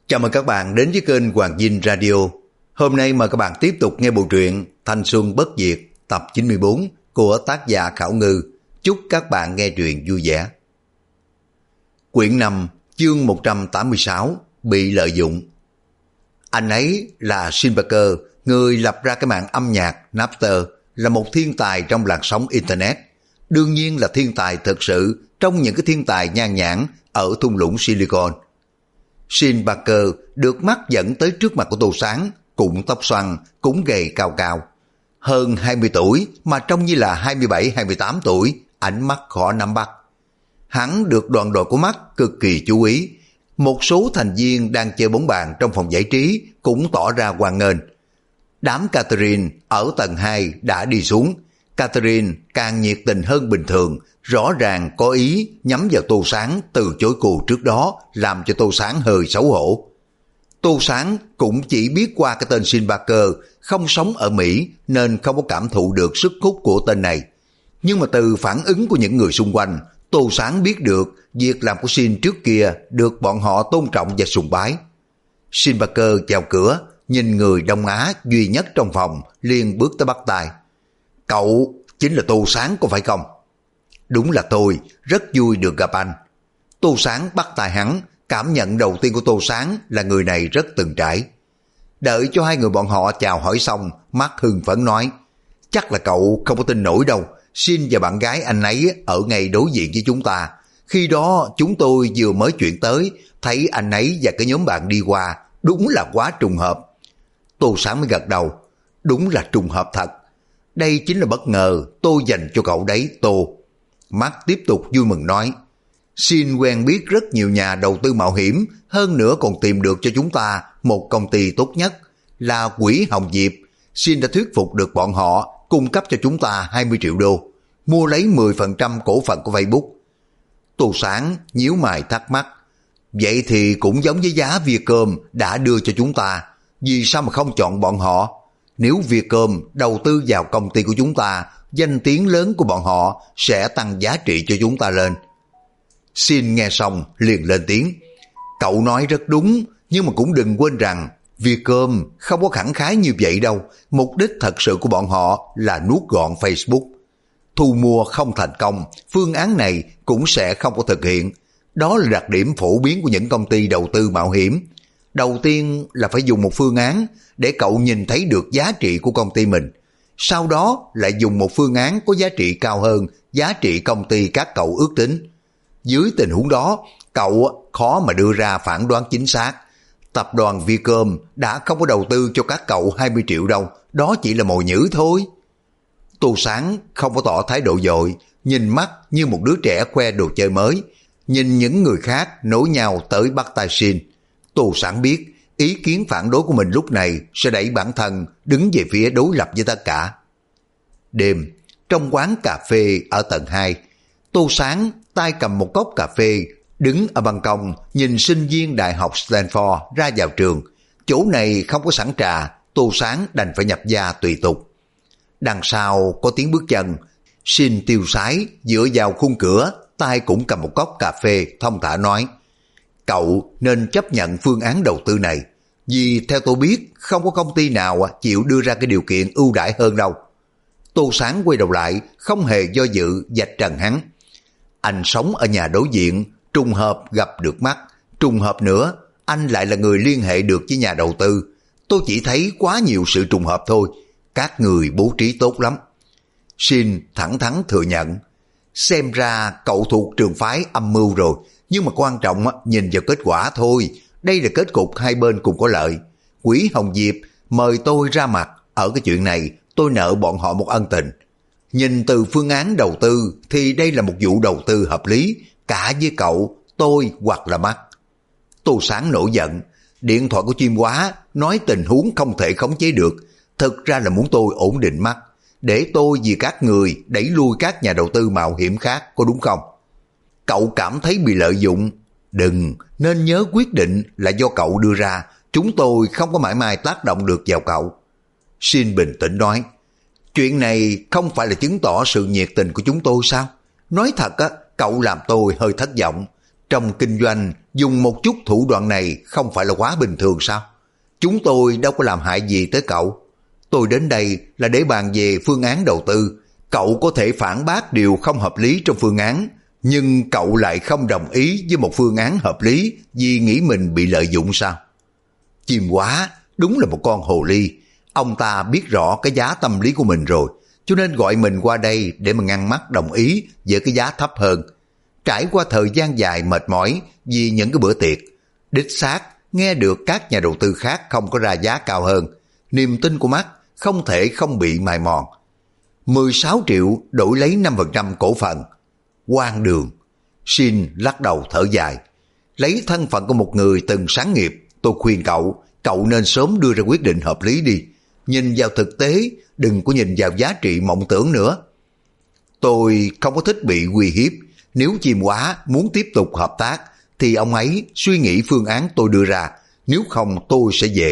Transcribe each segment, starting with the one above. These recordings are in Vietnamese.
Chào mừng các bạn đến với kênh Hoàng Dinh Radio. Hôm nay mời các bạn tiếp tục nghe bộ truyện Thanh Xuân Bất Diệt tập 94 của tác giả Khảo Ngư. Chúc các bạn nghe truyện vui vẻ. Quyển 5, chương 186, bị lợi dụng. Anh ấy là Sean Parker, người lập ra cái mạng âm nhạc Napster, là một thiên tài trong làn sóng Internet. Đương nhiên là thiên tài thực sự trong những cái thiên tài nhan nhản ở thung lũng Silicon. Sean Parker được mắt dẫn tới trước mặt của Tô Sáng, cũng tóc xoăn, cũng gầy cao cao. Hơn 20 tuổi mà trông như là 27-28 tuổi, ánh mắt khó nắm bắt. Hắn được đoàn đội của mắt cực kỳ chú ý. Một số thành viên đang chơi bóng bàn trong phòng giải trí cũng tỏ ra hoan nghênh. Đám Catherine ở tầng 2 đã đi xuống. Catherine càng nhiệt tình hơn bình thường, rõ ràng có ý nhắm vào Tô Sáng từ chối cô trước đó, làm cho Tô Sáng hơi xấu hổ. Tô Sáng cũng chỉ biết qua cái tên Sean Parker, không sống ở Mỹ nên không có cảm thụ được sức hút của tên này. Nhưng mà từ phản ứng của những người xung quanh, Tô Sáng biết được việc làm của Sean trước kia được bọn họ tôn trọng và sùng bái. Sean Parker chào cửa, nhìn người Đông Á duy nhất trong phòng, liền bước tới bắt tay. Cậu chính là Tô Sáng có phải không? Đúng là tôi, rất vui được gặp anh. Tô Sáng bắt tay hắn, cảm nhận đầu tiên của Tô Sáng là người này rất từng trải. Đợi cho hai người bọn họ chào hỏi xong, mắt hưng phấn nói, chắc là cậu không có tin nổi đâu, Sean và bạn gái anh ấy ở ngay đối diện với chúng ta. Khi đó chúng tôi vừa mới chuyển tới, thấy anh ấy và cái nhóm bạn đi qua, đúng là quá trùng hợp. Tô Sáng mới gật đầu, đúng là trùng hợp thật. Đây chính là bất ngờ tôi dành cho cậu đấy Tô. Mark tiếp tục vui mừng nói, Sean quen biết rất nhiều nhà đầu tư mạo hiểm, hơn nữa còn tìm được cho chúng ta một công ty tốt nhất là Quỹ Hồng Diệp. Sean đã thuyết phục được bọn họ cung cấp cho chúng ta 20 triệu đô, mua lấy 10% cổ phần của Facebook. Tô Sáng nhíu mày thắc mắc, vậy thì cũng giống với giá Viacom đã đưa cho chúng ta, vì sao mà không chọn bọn họ? Nếu Viacom đầu tư vào công ty của chúng ta, danh tiếng lớn của bọn họ sẽ tăng giá trị cho chúng ta lên. Sean nghe xong liền lên tiếng, cậu nói rất đúng, nhưng mà cũng đừng quên rằng Viacom không có khẳng khái như vậy đâu. Mục đích thật sự của bọn họ là nuốt gọn Facebook. Thu mua không thành công, phương án này cũng sẽ không có thực hiện. Đó là đặc điểm phổ biến của những công ty đầu tư mạo hiểm. Đầu tiên là phải dùng một phương án để cậu nhìn thấy được giá trị của công ty mình. Sau đó lại dùng một phương án có giá trị cao hơn giá trị công ty các cậu ước tính. Dưới tình huống đó, cậu khó mà đưa ra phán đoán chính xác. Tập đoàn Viacom đã không có đầu tư cho các cậu 20 triệu đâu, đó chỉ là mồi nhử thôi. Tô Sáng không có tỏ thái độ dội, nhìn mắt như một đứa trẻ khoe đồ chơi mới. Nhìn những người khác nối nhau tới bắt tay Sean. Tô Sáng biết ý kiến phản đối của mình lúc này sẽ đẩy bản thân đứng về phía đối lập với tất cả. Đêm, trong quán cà phê ở tầng 2, Tô Sáng tay cầm một cốc cà phê, đứng ở ban công nhìn sinh viên đại học Stanford ra vào trường. Chỗ này không có sẵn trà, Tô Sáng đành phải nhập gia tùy tục. Đằng sau có tiếng bước chân, Sean tiêu sái dựa vào khung cửa, tay cũng cầm một cốc cà phê, thông thả nói, cậu nên chấp nhận phương án đầu tư này, vì theo tôi biết không có công ty nào chịu đưa ra cái điều kiện ưu đãi hơn đâu. Tô Sáng quay đầu lại, không hề do dự vạch trần hắn. Anh sống ở nhà đối diện, trùng hợp gặp được mắt, trùng hợp nữa, anh lại là người liên hệ được với nhà đầu tư. Tôi chỉ thấy quá nhiều sự trùng hợp thôi, các người bố trí tốt lắm. Sean thẳng thắn thừa nhận, xem ra cậu thuộc trường phái âm mưu rồi, nhưng mà quan trọng nhìn vào kết quả thôi. Đây là kết cục hai bên cùng có lợi. Quỹ Hồng Diệp mời tôi ra mặt, ở cái chuyện này tôi nợ bọn họ một ân tình. Nhìn từ phương án đầu tư thì đây là một vụ đầu tư hợp lý, cả với cậu, tôi hoặc là mắt. Tô Sáng nổi giận, điện thoại của Chim Quá nói tình huống không thể khống chế được, thực ra là muốn tôi ổn định mắt, để tôi vì các người đẩy lui các nhà đầu tư mạo hiểm khác, có đúng không? Cậu cảm thấy bị lợi dụng? Đừng, nên nhớ quyết định là do cậu đưa ra, chúng tôi không có mãi mãi tác động được vào cậu. Sean bình tĩnh nói, chuyện này không phải là chứng tỏ sự nhiệt tình của chúng tôi sao? Nói thật á, cậu làm tôi hơi thất vọng. Trong kinh doanh, dùng một chút thủ đoạn này không phải là quá bình thường sao? Chúng tôi đâu có làm hại gì tới cậu. Tôi đến đây là để bàn về phương án đầu tư. Cậu có thể phản bác điều không hợp lý trong phương án, nhưng cậu lại không đồng ý với một phương án hợp lý vì nghĩ mình bị lợi dụng sao? Chim Quá đúng là một con hồ ly. Ông ta biết rõ cái giá tâm lý của mình rồi, cho nên gọi mình qua đây để mà ngăn mắt đồng ý với cái giá thấp hơn. Trải qua thời gian dài mệt mỏi vì những cái bữa tiệc, đích xác nghe được các nhà đầu tư khác không có ra giá cao hơn, niềm tin của mắt không thể không bị mài mòn. 16 triệu đổi lấy 5% cổ phần. Hoang đường. Shin lắc đầu thở dài. Lấy thân phận của một người từng sáng nghiệp, tôi khuyên cậu nên sớm đưa ra quyết định hợp lý đi. Nhìn vào thực tế, đừng có nhìn vào giá trị mộng tưởng nữa. Tôi không có thích bị uy hiếp. Nếu Chim Quá muốn tiếp tục hợp tác, thì ông ấy suy nghĩ phương án tôi đưa ra, nếu không tôi sẽ về.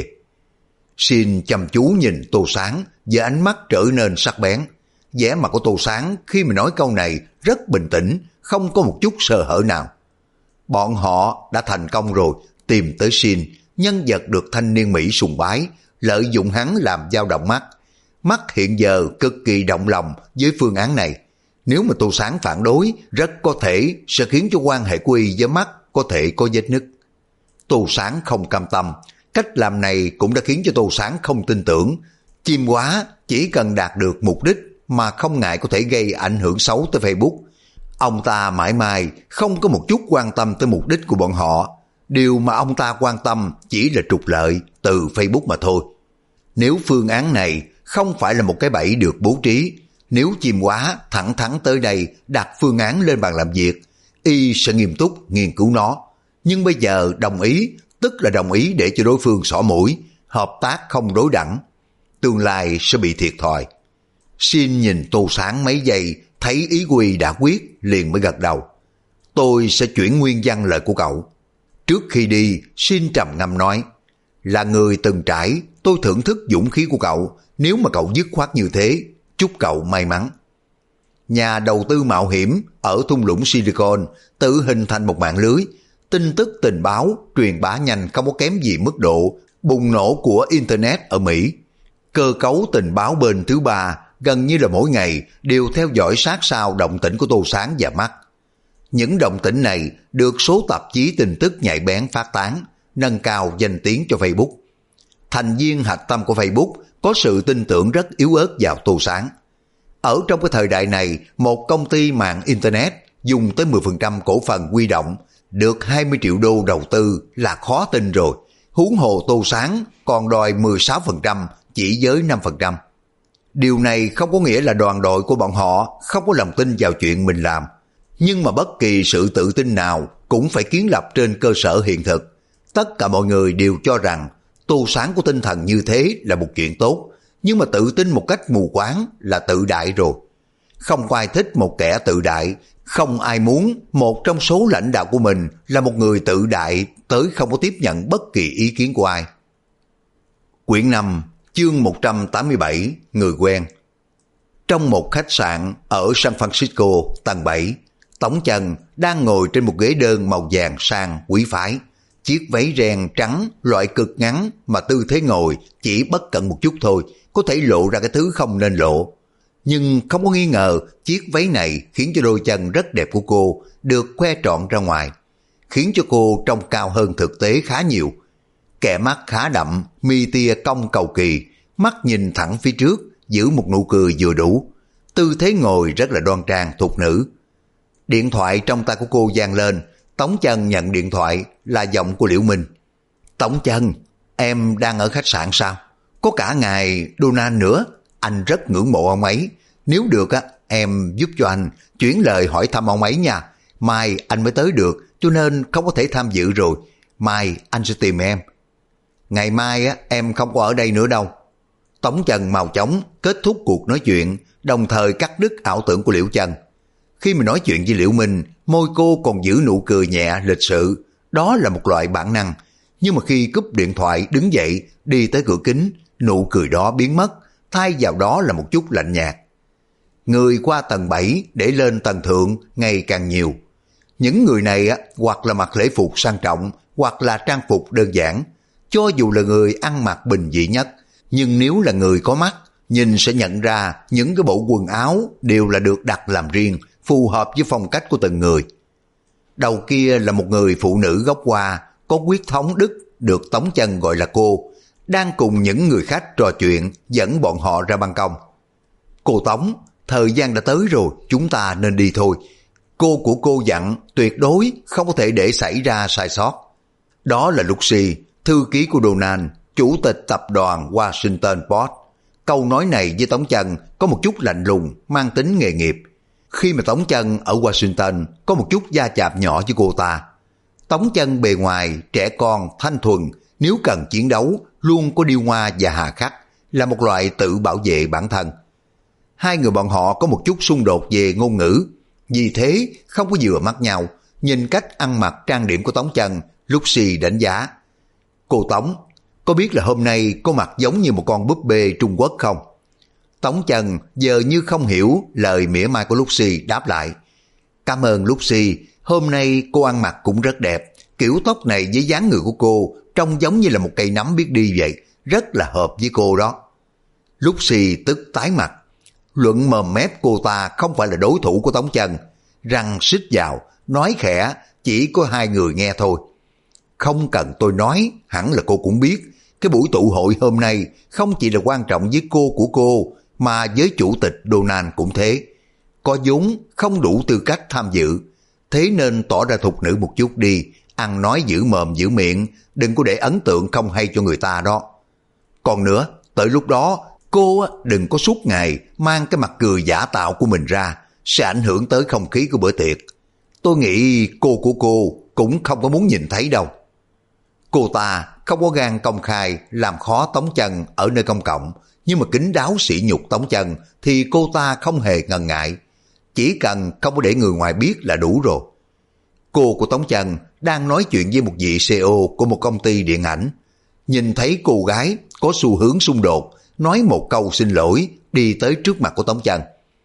Shin chăm chú nhìn Tô Sáng với ánh mắt trở nên sắc bén. Vẻ mặt của Tô Sáng khi mà nói câu này rất bình tĩnh, không có một chút sơ hở nào. Bọn họ đã thành công rồi, tìm tới Shin, nhân vật được thanh niên Mỹ sùng bái, lợi dụng hắn làm dao động mắt. Mắt hiện giờ cực kỳ động lòng với phương án này. Nếu mà Tô Sáng phản đối, rất có thể sẽ khiến cho quan hệ của y với mắt có thể có vết nứt. Tô Sáng không cam tâm, cách làm này cũng đã khiến cho Tô Sáng không tin tưởng. Chim Quá chỉ cần đạt được mục đích mà không ngại có thể gây ảnh hưởng xấu tới Facebook. Ông ta mãi mãi không có một chút quan tâm tới mục đích của bọn họ. Điều mà ông ta quan tâm chỉ là trục lợi từ Facebook mà thôi. Nếu phương án này không phải là một cái bẫy được bố trí, nếu Chim Quá thẳng thắn tới đây đặt phương án lên bàn làm việc, y sẽ nghiêm túc nghiên cứu nó. Nhưng bây giờ đồng ý, tức là đồng ý để cho đối phương xỏ mũi, hợp tác không đối đẳng. Tương lai sẽ bị thiệt thòi. Shin nhìn Tô Sáng mấy giây, thấy ý Quy đã quyết, liền mới gật đầu. Tôi sẽ chuyển nguyên văn lời của cậu. Trước khi đi, Shin trầm ngâm nói, là người từng trải, tôi thưởng thức dũng khí của cậu. Nếu mà cậu dứt khoát như thế, chúc cậu may mắn. Nhà đầu tư mạo hiểm ở thung lũng Silicon tự hình thành một mạng lưới. Tin tức tình báo truyền bá nhanh không có kém gì mức độ bùng nổ của Internet ở Mỹ. Cơ cấu tình báo bên thứ ba gần như là mỗi ngày đều theo dõi sát sao động tĩnh của Tô Sáng và mắt. Những động tĩnh này được số tạp chí tin tức nhạy bén phát tán, nâng cao danh tiếng cho Facebook. Thành viên hạch tâm của Facebook có sự tin tưởng rất yếu ớt vào Tô Sáng. Ở trong cái thời đại này, một công ty mạng Internet dùng tới 10% cổ phần huy động, được 20 triệu đô đầu tư là khó tin rồi. Huống hồ Tô Sáng còn đòi 16% chỉ với 5%. Điều này không có nghĩa là đoàn đội của bọn họ không có lòng tin vào chuyện mình làm. Nhưng mà bất kỳ sự tự tin nào cũng phải kiến lập trên cơ sở hiện thực. Tất cả mọi người đều cho rằng Tô Sáng của tinh thần như thế là một chuyện tốt, nhưng mà tự tin một cách mù quáng là tự đại rồi. Không có ai thích một kẻ tự đại, không ai muốn một trong số lãnh đạo của mình là một người tự đại tới không có tiếp nhận bất kỳ ý kiến của ai. Quyển 5, chương 187, người quen. Trong một khách sạn ở San Francisco, tầng 7, Tống Trần đang ngồi trên một ghế đơn màu vàng sang quý phái. Chiếc váy ren trắng loại cực ngắn mà tư thế ngồi chỉ bất cẩn một chút thôi, có thể lộ ra cái thứ không nên lộ. Nhưng không có nghi ngờ chiếc váy này khiến cho đôi chân rất đẹp của cô được khoe trọn ra ngoài, khiến cho cô trông cao hơn thực tế khá nhiều. Kẻ mắt khá đậm, mi tia cong cầu kỳ, mắt nhìn thẳng phía trước, giữ một nụ cười vừa đủ. Tư thế ngồi rất là đoan trang thục nữ. Điện thoại trong tay của cô vang lên. Tống Trần nhận điện thoại là giọng của Liễu Minh. Tống Trần, em đang ở khách sạn sao? Có cả ngài Donald nữa, anh rất ngưỡng mộ ông ấy. Nếu được á, em giúp cho anh chuyển lời hỏi thăm ông ấy nha. Mai anh mới tới được, cho nên không có thể tham dự rồi. Mai anh sẽ tìm em. Ngày mai á, em không có ở đây nữa đâu. Tống Trần mau chóng kết thúc cuộc nói chuyện, đồng thời cắt đứt ảo tưởng của Liễu Trần. Khi mà nói chuyện với Liễu Minh, môi cô còn giữ nụ cười nhẹ lịch sự, đó là một loại bản năng. Nhưng mà khi cúp điện thoại đứng dậy, đi tới cửa kính, nụ cười đó biến mất, thay vào đó là một chút lạnh nhạt. Người qua tầng 7 để lên tầng thượng ngày càng nhiều. Những người này hoặc là mặc lễ phục sang trọng, hoặc là trang phục đơn giản. Cho dù là người ăn mặc bình dị nhất, nhưng nếu là người có mắt, nhìn sẽ nhận ra những cái bộ quần áo đều là được đặt làm riêng, phù hợp với phong cách của từng người. Đầu kia là một người phụ nữ gốc Hoa, có huyết thống Đức, được Tống Chân gọi là cô, đang cùng những người khách trò chuyện, dẫn bọn họ ra ban công. Cô Tống, thời gian đã tới rồi, chúng ta nên đi thôi. Cô của cô dặn tuyệt đối không có thể để xảy ra sai sót. Đó là Lucy, thư ký của Donald, chủ tịch tập đoàn Washington Post. Câu nói này với Tống Chân có một chút lạnh lùng, mang tính nghề nghiệp. Khi mà Tống Chân ở Washington có một chút va chạm nhỏ với cô ta. Tống Chân bề ngoài trẻ con, thanh thuần, nếu cần chiến đấu luôn có điêu ngoa và hà khắc, là một loại tự bảo vệ bản thân. Hai người bọn họ có một chút xung đột về ngôn ngữ, vì thế không có vừa mắt nhau. Nhìn cách ăn mặc trang điểm của Tống Chân, Lucy đánh giá: cô Tống, có biết là hôm nay có mặt giống như một con búp bê Trung Quốc không? Tống Chân giờ như không hiểu lời mỉa mai của Lucy, đáp lại: cảm ơn Lucy, hôm nay cô ăn mặc cũng rất đẹp, kiểu tóc này với dáng người của cô trông giống như là một cây nấm biết đi vậy, rất là hợp với cô đó. Lucy tức tái mặt. Luận mồm mép cô ta không phải là đối thủ của Tống Chân, răng xích vào, nói khẽ, chỉ có hai người nghe thôi. Không cần tôi nói, hẳn là cô cũng biết, cái buổi tụ hội hôm nay không chỉ là quan trọng với cô của cô, mà với chủ tịch Donald cũng thế. Có vốn không đủ tư cách tham dự, thế nên tỏ ra thục nữ một chút đi, ăn nói giữ mồm giữ miệng, đừng có để ấn tượng không hay cho người ta đó. Còn nữa, tới lúc đó, cô đừng có suốt ngày mang cái mặt cười giả tạo của mình ra, sẽ ảnh hưởng tới không khí của bữa tiệc. Tôi nghĩ cô của cô cũng không có muốn nhìn thấy đâu. Cô ta không có gan công khai làm khó Tống Chân ở nơi công cộng, nhưng mà kín đáo sỉ nhục Tống Chân thì cô ta không hề ngần ngại. Chỉ cần không có để người ngoài biết là đủ rồi. Cô của Tống Chân đang nói chuyện với một vị CEO của một công ty điện ảnh. Nhìn thấy cô gái có xu hướng xung đột, nói một câu xin lỗi, đi tới trước mặt của Tống Chân.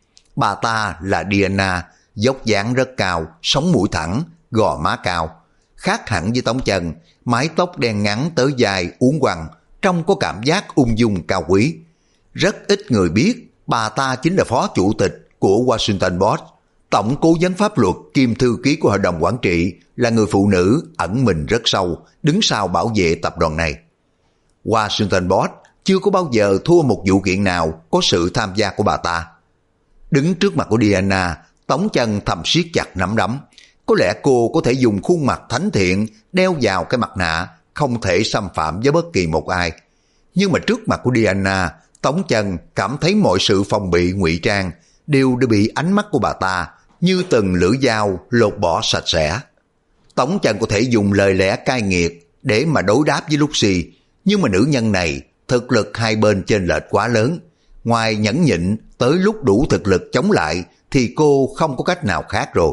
Bà ta là Diana, dốc dáng rất cao, sống mũi thẳng, gò má cao. Khác hẳn với Tống Chân, mái tóc đen ngắn tới vai uốn quằn, trông có cảm giác ung dung cao quý. Rất ít người biết bà ta chính là phó chủ tịch của Washington Post, tổng cố vấn pháp luật kiêm thư ký của hội đồng quản trị, là người phụ nữ ẩn mình rất sâu, đứng sau bảo vệ tập đoàn này. Washington Post chưa có bao giờ thua một vụ kiện nào có sự tham gia của bà ta. Đứng trước mặt của Diana, Tống Chân thầm siết chặt nắm đấm. Có lẽ cô có thể dùng khuôn mặt thánh thiện, đeo vào cái mặt nạ, không thể xâm phạm với bất kỳ một ai. Nhưng mà trước mặt của Diana, Tống Chân cảm thấy mọi sự phòng bị ngụy trang đều đã bị ánh mắt của bà ta như từng lưỡi dao lột bỏ sạch sẽ. Tống Chân có thể dùng lời lẽ cay nghiệt để mà đối đáp với Lucy, nhưng mà nữ nhân này thực lực hai bên chênh lệch quá lớn. Ngoài nhẫn nhịn, tới lúc đủ thực lực chống lại thì cô không có cách nào khác rồi.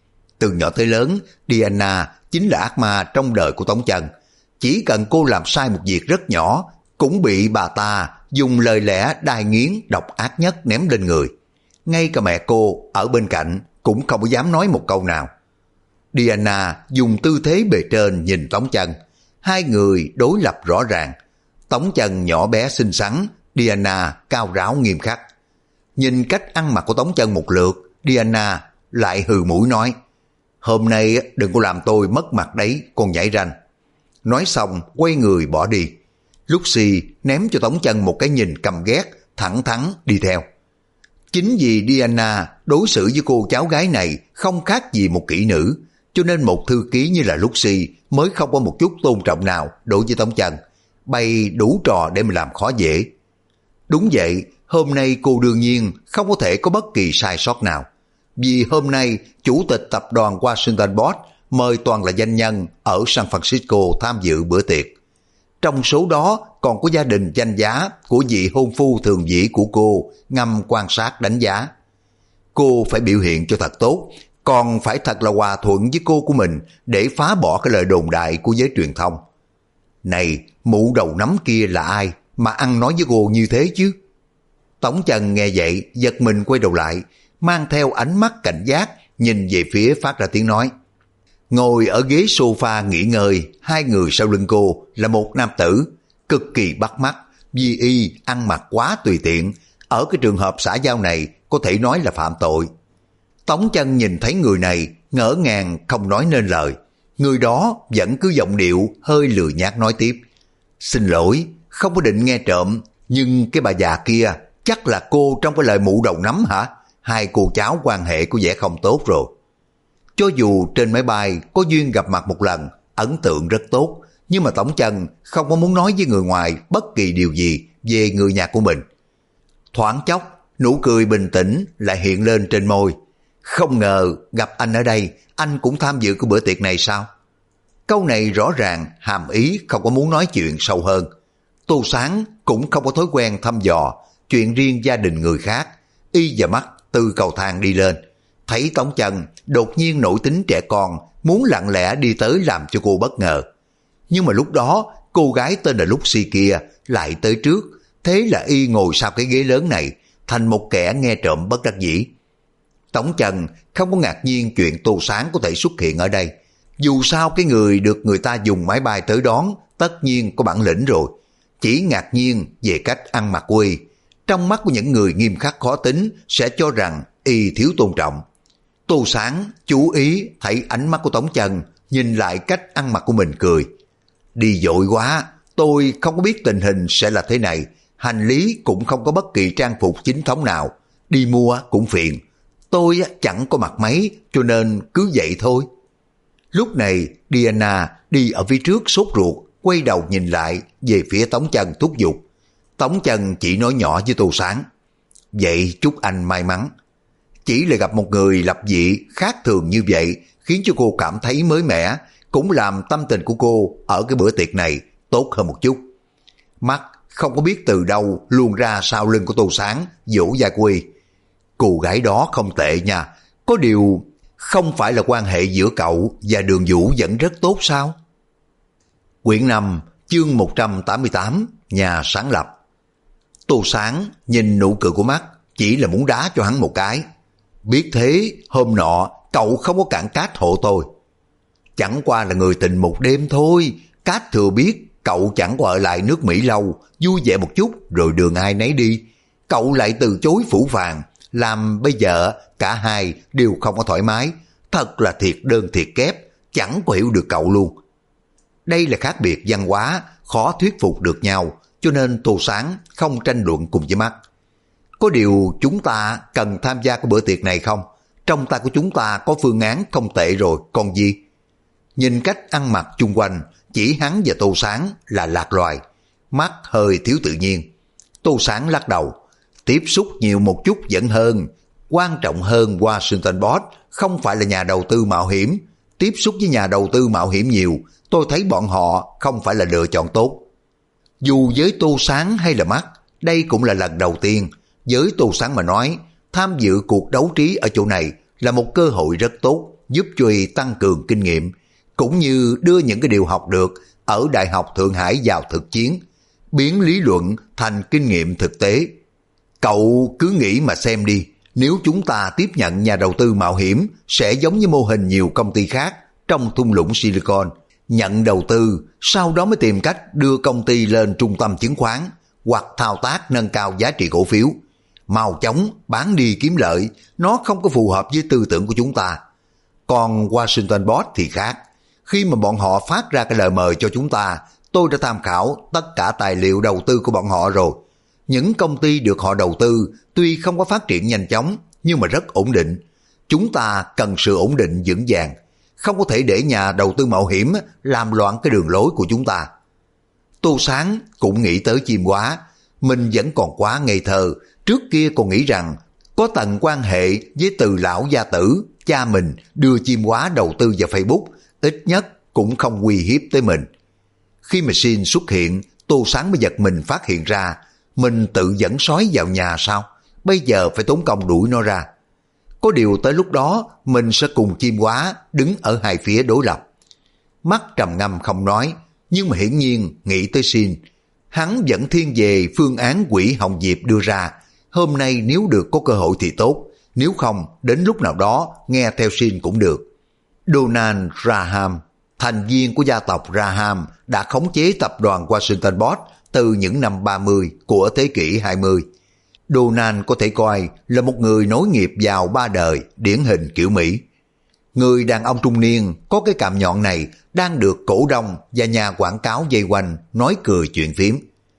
Từ nhỏ tới lớn, Diana chính là ác ma trong đời của Tống Chân. Chỉ cần cô làm sai một việc rất nhỏ, cũng bị bà ta dùng lời lẽ đai nghiến độc ác nhất ném lên người. Ngay cả mẹ cô ở bên cạnh cũng không có dám nói một câu nào. Diana dùng tư thế bề trên nhìn Tống Chân. Hai người đối lập rõ ràng. Tống Chân nhỏ bé xinh xắn, Diana cao ráo nghiêm khắc. Nhìn cách ăn mặc của Tống Chân một lượt, Diana lại hừ mũi nói: hôm nay đừng có làm tôi mất mặt đấy, con nhảy ranh. Nói xong quay người bỏ đi. Lucy ném cho Tống Chân một cái nhìn căm ghét, thẳng thắn đi theo. Chính vì Diana đối xử với cô cháu gái này không khác gì một kỹ nữ, cho nên một thư ký như là Lucy mới không có một chút tôn trọng nào đối với Tống Chân, bày đủ trò để mà làm khó dễ. Đúng vậy, hôm nay cô đương nhiên không có thể có bất kỳ sai sót nào. Vì hôm nay chủ tịch tập đoàn Washington Post mời toàn là danh nhân ở San Francisco tham dự bữa tiệc. Trong số đó còn có gia đình danh giá của vị hôn phu thường vĩ của cô ngầm quan sát đánh giá. Cô phải biểu hiện cho thật tốt, còn phải thật là hòa thuận với cô của mình để phá bỏ cái lời đồn đại của giới truyền thông. Này, mụ đầu nắm kia là ai mà ăn nói với cô như thế chứ? Tống Chân nghe vậy giật mình quay đầu lại, mang theo ánh mắt cảnh giác nhìn về phía phát ra tiếng nói. Ngồi ở ghế sofa nghỉ ngơi, hai người sau lưng cô là một nam tử, cực kỳ bắt mắt, vì y ăn mặc quá tùy tiện, ở cái trường hợp xã giao này có thể nói là phạm tội. Tống Chân nhìn thấy người này, ngỡ ngàng không nói nên lời. Người đó vẫn cứ giọng điệu hơi lười nhác nói tiếp. Xin lỗi, không có định nghe trộm, nhưng cái bà già kia chắc là cô trong cái lời mụ đầu nắm hả? Hai cô cháu quan hệ có vẻ không tốt rồi. Cho dù trên máy bay có duyên gặp mặt một lần, ấn tượng rất tốt, nhưng mà Tống Chân không có muốn nói với người ngoài bất kỳ điều gì về người nhà của mình. Thoáng chốc, nụ cười bình tĩnh lại hiện lên trên môi. Không ngờ gặp anh ở đây, anh cũng tham dự cái bữa tiệc này sao? Câu này rõ ràng hàm ý không có muốn nói chuyện sâu hơn. Tô Sáng cũng không có thói quen thăm dò chuyện riêng gia đình người khác. Y và mắt từ cầu thang đi lên, thấy Tống Chân đột nhiên nổi tính trẻ con, muốn lặng lẽ đi tới làm cho cô bất ngờ. Nhưng mà lúc đó cô gái tên là Lucy kia lại tới trước, thế là y ngồi sau cái ghế lớn này, thành một kẻ nghe trộm bất đắc dĩ. Tống Chân không có ngạc nhiên chuyện Tô Sáng có thể xuất hiện ở đây. Dù sao cái người được người ta dùng máy bay tới đón tất nhiên có bản lĩnh rồi. Chỉ ngạc nhiên về cách ăn mặc của y. Trong mắt của những người nghiêm khắc khó tính sẽ cho rằng y thiếu tôn trọng. Tô Sáng chú ý thấy ánh mắt của Tống Chân, nhìn lại cách ăn mặc của mình cười. Đi vội quá, tôi không có biết tình hình sẽ là thế này. Hành lý cũng không có bất kỳ trang phục chính thống nào. Đi mua cũng phiền. Tôi chẳng có mặt mấy cho nên cứ vậy thôi. Lúc này Diana đi ở phía trước sốt ruột, quay đầu nhìn lại về phía Tống Chân thúc giục. Tống Chân chỉ nói nhỏ với Tô Sáng. Vậy chúc anh may mắn. Chỉ là gặp một người lập dị khác thường như vậy khiến cho cô cảm thấy mới mẻ, cũng làm tâm tình của cô ở cái bữa tiệc này tốt hơn một chút. Mắt không có biết từ đâu luôn ra sau lưng của Tô Sáng vỗ vai cô. Cô gái đó không tệ nha, có điều không phải là quan hệ giữa cậu và Đường Vũ vẫn rất tốt sao? Quyển 5 chương 188 Nhà sáng lập. Tô Sáng nhìn nụ cười của mắt, chỉ là muốn đá cho hắn một cái. Biết thế, hôm nọ cậu không có cản Cát hộ tôi. Chẳng qua là người tình một đêm thôi. Cát thừa biết cậu chẳng có ở lại nước Mỹ lâu, vui vẻ một chút rồi đường ai nấy đi. Cậu lại từ chối phủ phàng, làm bây giờ cả hai đều không có thoải mái. Thật là thiệt đơn thiệt kép, chẳng có hiểu được cậu luôn. Đây là khác biệt văn hóa, khó thuyết phục được nhau, cho nên Tô Sáng không tranh luận cùng với mắt. Có điều chúng ta cần tham gia cái bữa tiệc này không? Trong tay của chúng ta có phương án không tệ rồi, còn gì? Nhìn cách ăn mặc chung quanh, chỉ hắn và Tô Sáng là lạc loài. Mắt hơi thiếu tự nhiên. Tô Sáng lắc đầu. Tiếp xúc nhiều một chút vẫn hơn. Quan trọng hơn Washington Post không phải là nhà đầu tư mạo hiểm. Tiếp xúc với nhà đầu tư mạo hiểm nhiều, tôi thấy bọn họ không phải là lựa chọn tốt. Dù với Tô Sáng hay là mắt, đây cũng là lần đầu tiên. Với Tô Sáng mà nói, tham dự cuộc đấu trí ở chỗ này là một cơ hội rất tốt, giúp cho y tăng cường kinh nghiệm, cũng như đưa những cái điều học được ở Đại học Thượng Hải vào thực chiến, biến lý luận thành kinh nghiệm thực tế. Cậu cứ nghĩ mà xem đi, nếu chúng ta tiếp nhận nhà đầu tư mạo hiểm sẽ giống như mô hình nhiều công ty khác trong thung lũng Silicon, nhận đầu tư, sau đó mới tìm cách đưa công ty lên trung tâm chứng khoán hoặc thao tác nâng cao giá trị cổ phiếu. Mau chóng bán đi kiếm lợi, nó không có phù hợp với tư tưởng của chúng ta. Còn Washington Post thì khác. Khi mà bọn họ phát ra cái lời mời cho chúng ta, tôi đã tham khảo tất cả tài liệu đầu tư của bọn họ rồi. Những công ty được họ đầu tư tuy không có phát triển nhanh chóng nhưng mà rất ổn định. Chúng ta cần sự ổn định vững vàng, không có thể để nhà đầu tư mạo hiểm làm loạn cái đường lối của chúng ta. Tô Sáng cũng nghĩ tới Chiêm Hóa. Mình vẫn còn quá ngây thơ, trước kia còn nghĩ rằng có tầng quan hệ với Từ lão gia tử, cha mình đưa Chiêm Hóa đầu tư vào Facebook, ít nhất cũng không uy hiếp tới mình. Khi mà Shin xuất hiện, Tô Sáng mới giật mình phát hiện ra mình tự dẫn sói vào nhà sao? Bây giờ phải tốn công đuổi nó ra. Có điều tới lúc đó mình sẽ cùng Chiêm Hóa đứng ở hai phía đối lập. Mắt trầm ngâm không nói, nhưng mà hiển nhiên nghĩ tới Shin. Hắn vẫn thiên về phương án quỷ Hồng Diệp đưa ra. Hôm nay nếu được có cơ hội thì tốt, nếu không đến lúc nào đó nghe theo Shin cũng được. Donald Graham, thành viên của gia tộc Graham, đã khống chế tập đoàn Washington Post từ những năm 30 của thế kỷ 20. Donald có thể coi là một người nối nghiệp vào ba đời, điển hình kiểu Mỹ. Người đàn ông trung niên có cái cằm nhọn này đang được cổ đông và nhà quảng cáo vây quanh nói cười chuyện phiếm.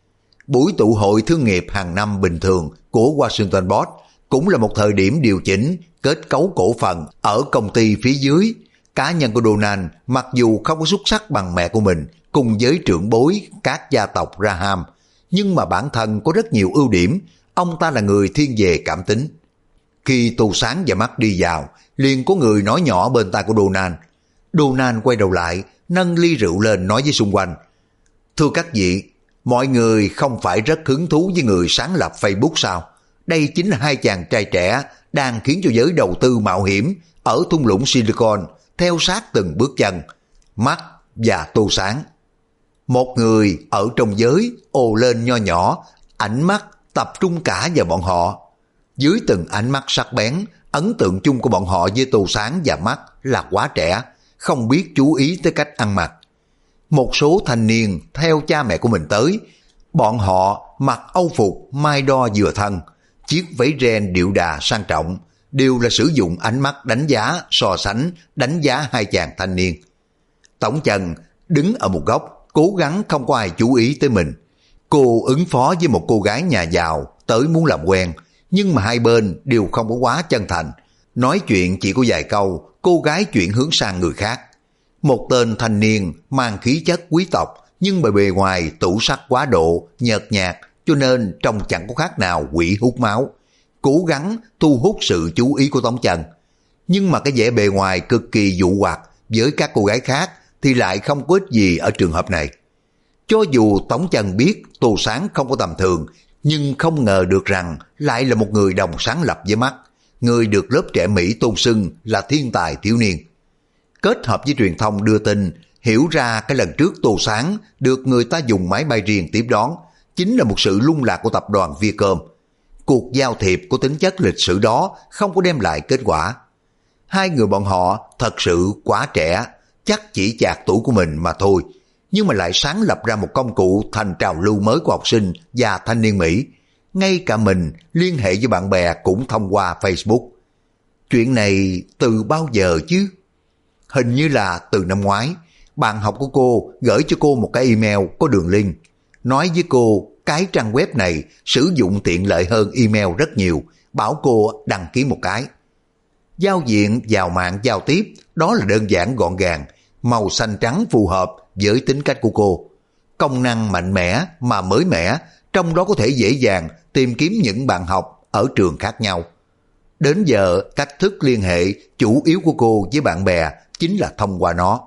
Buổi tụ hội thương nghiệp hàng năm bình thường của Washington Post cũng là một thời điểm điều chỉnh kết cấu cổ phần ở công ty phía dưới. Cá nhân của Donald mặc dù không có xuất sắc bằng mẹ của mình cùng với trưởng bối các gia tộc Graham, nhưng mà bản thân có rất nhiều ưu điểm. Ông ta là người thiên về cảm tính. Khi Tô Sáng và Mắt đi vào, liền có người nói nhỏ bên tai của Donald. Donald quay đầu lại, nâng ly rượu lên nói với xung quanh: "Thưa các vị, mọi người không phải rất hứng thú với người sáng lập Facebook sao? Đây chính là hai chàng trai trẻ đang khiến cho giới đầu tư mạo hiểm ở thung lũng Silicon theo sát từng bước chân, Mắt và Tô Sáng." Một người ở trong giới ồ lên nho nhỏ, ánh mắt tập trung cả vào bọn họ. Dưới từng ánh mắt sắc bén, ấn tượng chung của bọn họ với Tô Sáng và Mắt là quá trẻ, không biết chú ý tới cách ăn mặc. Một số thanh niên theo cha mẹ của mình tới, bọn họ mặc âu phục mai đo vừa thân, chiếc váy ren điệu đà sang trọng, đều là sử dụng ánh mắt đánh giá, so sánh, đánh giá hai chàng thanh niên. Tổng Trần đứng ở một góc, cố gắng không có ai chú ý tới mình. Cô ứng phó với một cô gái nhà giàu tới muốn làm quen, nhưng mà hai bên đều không có quá chân thành. Nói chuyện chỉ có vài câu, cô gái chuyển hướng sang người khác. Một tên thanh niên mang khí chất quý tộc, nhưng mà bề ngoài tủ sắc quá độ, nhợt nhạt, cho nên trông chẳng có khác nào quỷ hút máu. Cố gắng thu hút sự chú ý của Tống Trần. Nhưng mà cái vẻ bề ngoài cực kỳ dụ hoặc với các cô gái khác thì lại không có ích gì ở trường hợp này. Cho dù Tống Trần biết Tô Sáng không có tầm thường, nhưng không ngờ được rằng lại là một người đồng sáng lập với Mắt, người được lớp trẻ Mỹ tôn xưng là thiên tài thiếu niên. Kết hợp với truyền thông đưa tin, hiểu ra cái lần trước Tô Sáng được người ta dùng máy bay riêng tiếp đón, chính là một sự lung lạc của tập đoàn Viacom. Cuộc giao thiệp của tính chất lịch sử đó không có đem lại kết quả. Hai người bọn họ thật sự quá trẻ, chắc chỉ chạc tuổi của mình mà thôi, nhưng mà lại sáng lập ra một công cụ thành trào lưu mới của học sinh và thanh niên Mỹ. Ngay cả mình liên hệ với bạn bè cũng thông qua Facebook. Chuyện này từ bao giờ chứ? Hình như là từ năm ngoái, bạn học của cô gửi cho cô một cái email có đường link, nói với cô cái trang web này sử dụng tiện lợi hơn email rất nhiều, bảo cô đăng ký một cái. Giao diện vào mạng giao tiếp đó là đơn giản gọn gàng, màu xanh trắng phù hợp với tính cách của cô. Công năng mạnh mẽ mà mới mẻ, trong đó có thể dễ dàng tìm kiếm những bạn học ở trường khác nhau. Đến giờ cách thức liên hệ chủ yếu của cô với bạn bè chính là thông qua nó.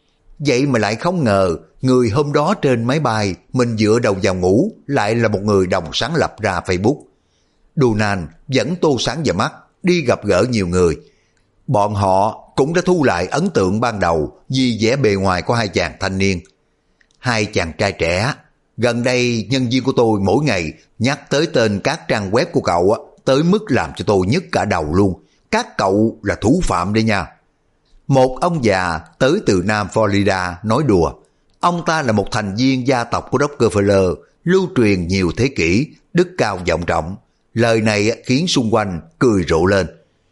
Vậy mà lại không ngờ người hôm đó trên máy bay mình dựa đầu vào ngủ lại là một người đồng sáng lập ra Facebook. Donald dẫn Tô Sáng và Mắt đi gặp gỡ nhiều người. Bọn họ cũng đã thu lại ấn tượng ban đầu vì vẻ bề ngoài của hai chàng thanh niên. Hai chàng trai trẻ, gần đây nhân viên của tôi mỗi ngày nhắc tới tên các trang web của cậu tới mức làm cho tôi nhức cả đầu luôn. Các cậu là thủ phạm đấy nha. Một ông già tới từ Nam Florida nói đùa. Ông ta là một thành viên gia tộc của Rockefeller, lưu truyền nhiều thế kỷ, đức cao vọng trọng. Lời này khiến xung quanh cười rộ lên.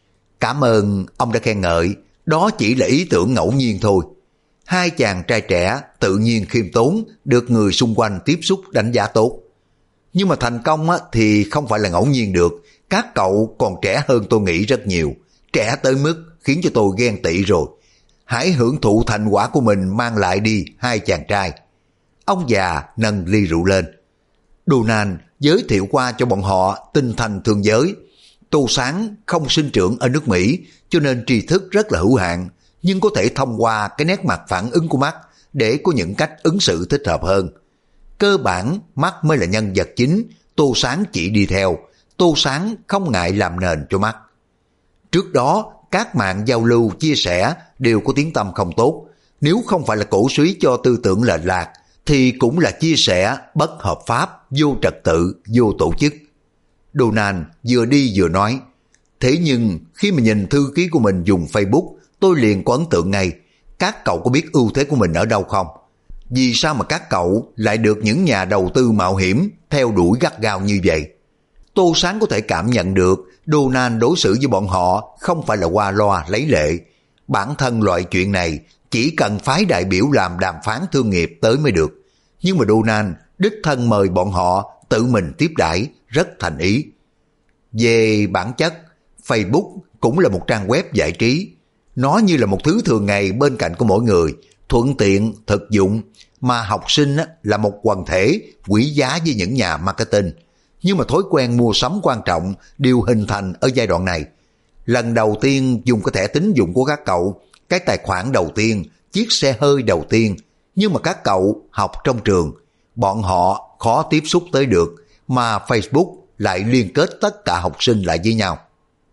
Cảm ơn ông đã khen ngợi, đó chỉ là ý tưởng ngẫu nhiên thôi. Hai chàng trai trẻ tự nhiên khiêm tốn, được người xung quanh tiếp xúc đánh giá tốt. Nhưng mà thành công thì không phải là ngẫu nhiên được. Các cậu còn trẻ hơn tôi nghĩ rất nhiều, trẻ tới mức khiến cho tôi ghen tị rồi. Hãy hưởng thụ thành quả của mình mang lại đi hai chàng trai. Ông già nâng ly rượu lên. Donald giới thiệu qua cho bọn họ tinh thành thương giới. Tô Sáng không sinh trưởng ở nước Mỹ cho nên tri thức rất là hữu hạn, nhưng có thể thông qua cái nét mặt phản ứng của Mắt để có những cách ứng xử thích hợp hơn. Cơ bản Mắt mới là nhân vật chính, Tô Sáng chỉ đi theo. Tô Sáng không ngại làm nền cho Mắt. Trước đó các mạng giao lưu chia sẻ đều có tiếng tăm không tốt, nếu không phải là cổ suý cho tư tưởng lệch lạc thì cũng là chia sẻ bất hợp pháp, vô trật tự, vô tổ chức. Donald vừa đi vừa nói, thế nhưng khi mà nhìn thư ký của mình dùng Facebook, tôi liền có ấn tượng ngay. Các cậu có biết ưu thế của mình ở đâu không? Vì sao mà các cậu lại được những nhà đầu tư mạo hiểm theo đuổi gắt gao như vậy? Tô Sáng có thể cảm nhận được Donald đối xử với bọn họ không phải là qua loa lấy lệ. Bản thân loại chuyện này chỉ cần phái đại biểu làm đàm phán thương nghiệp tới mới được. Nhưng mà Donald đích thân mời bọn họ tự mình tiếp đãi, rất thành ý. Về bản chất, Facebook cũng là một trang web giải trí. Nó như là một thứ thường ngày bên cạnh của mỗi người, thuận tiện, thực dụng, mà học sinh là một quần thể quý giá với những nhà marketing. Nhưng mà thói quen mua sắm quan trọng đều hình thành ở giai đoạn này. Lần đầu tiên dùng cái thẻ tín dụng của các cậu, cái tài khoản đầu tiên, chiếc xe hơi đầu tiên, nhưng mà các cậu học trong trường, bọn họ khó tiếp xúc tới được, mà Facebook lại liên kết tất cả học sinh lại với nhau.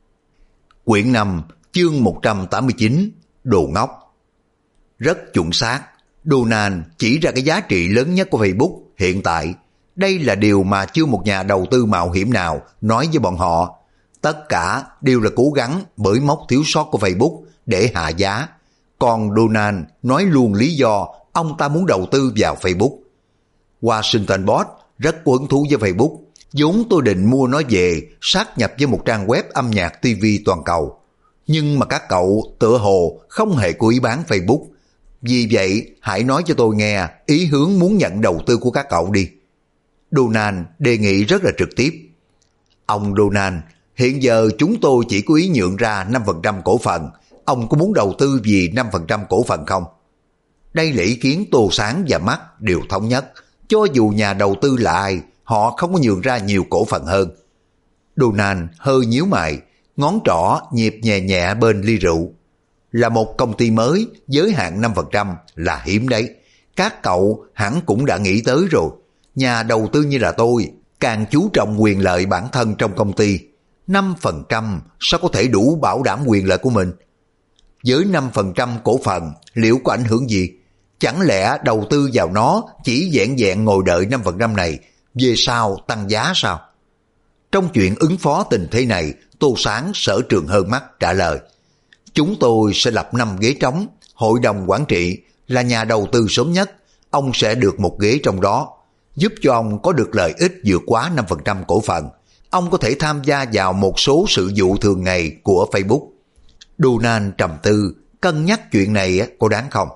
Quyển 5, chương 189, Đồ ngốc. Rất chuẩn xác, Donald chỉ ra cái giá trị lớn nhất của Facebook hiện tại. Đây là điều mà chưa một nhà đầu tư mạo hiểm nào nói với bọn họ. Tất cả đều là cố gắng bởi mốc thiếu sót của Facebook để hạ giá. Còn Donald nói luôn lý do ông ta muốn đầu tư vào Facebook. Washington Post rất có hứng thú với Facebook. Vốn tôi định mua nó về sát nhập với một trang web âm nhạc TV toàn cầu. Nhưng mà các cậu tựa hồ không hề có ý bán Facebook. Vì vậy hãy nói cho tôi nghe ý hướng muốn nhận đầu tư của các cậu đi. Donald đề nghị rất là trực tiếp. Ông Donald, hiện giờ chúng tôi chỉ có ý nhượng ra 5% cổ phần. Ông có muốn đầu tư vì 5% cổ phần không? Đây là ý kiến Tô Sáng và Mắt đều thống nhất. Cho dù nhà đầu tư là ai, họ không có nhường ra nhiều cổ phần hơn. Donald hơi nhíu mày, ngón trỏ nhịp nhẹ nhẹ bên ly rượu. Là một công ty mới, giới hạn 5% là hiếm đấy. Các cậu hẳn cũng đã nghĩ tới rồi. Nhà đầu tư như là tôi, càng chú trọng quyền lợi bản thân trong công ty. 5% sao có thể đủ bảo đảm quyền lợi của mình? Với 5% cổ phần, liệu có ảnh hưởng gì? Chẳng lẽ đầu tư vào nó chỉ vẹn vẹn ngồi đợi 5% này, về sau tăng giá sao? Trong chuyện ứng phó tình thế này, Tô Sáng sở trường hơn Mắt trả lời. Chúng tôi sẽ lập 5 ghế trống, hội đồng quản trị là nhà đầu tư sớm nhất, ông sẽ được một ghế trong đó, giúp cho ông có được lợi ích vượt quá 5% cổ phần. Ông có thể tham gia vào một số sự vụ thường ngày của Facebook. Donald trầm tư, cân nhắc chuyện này có đáng không?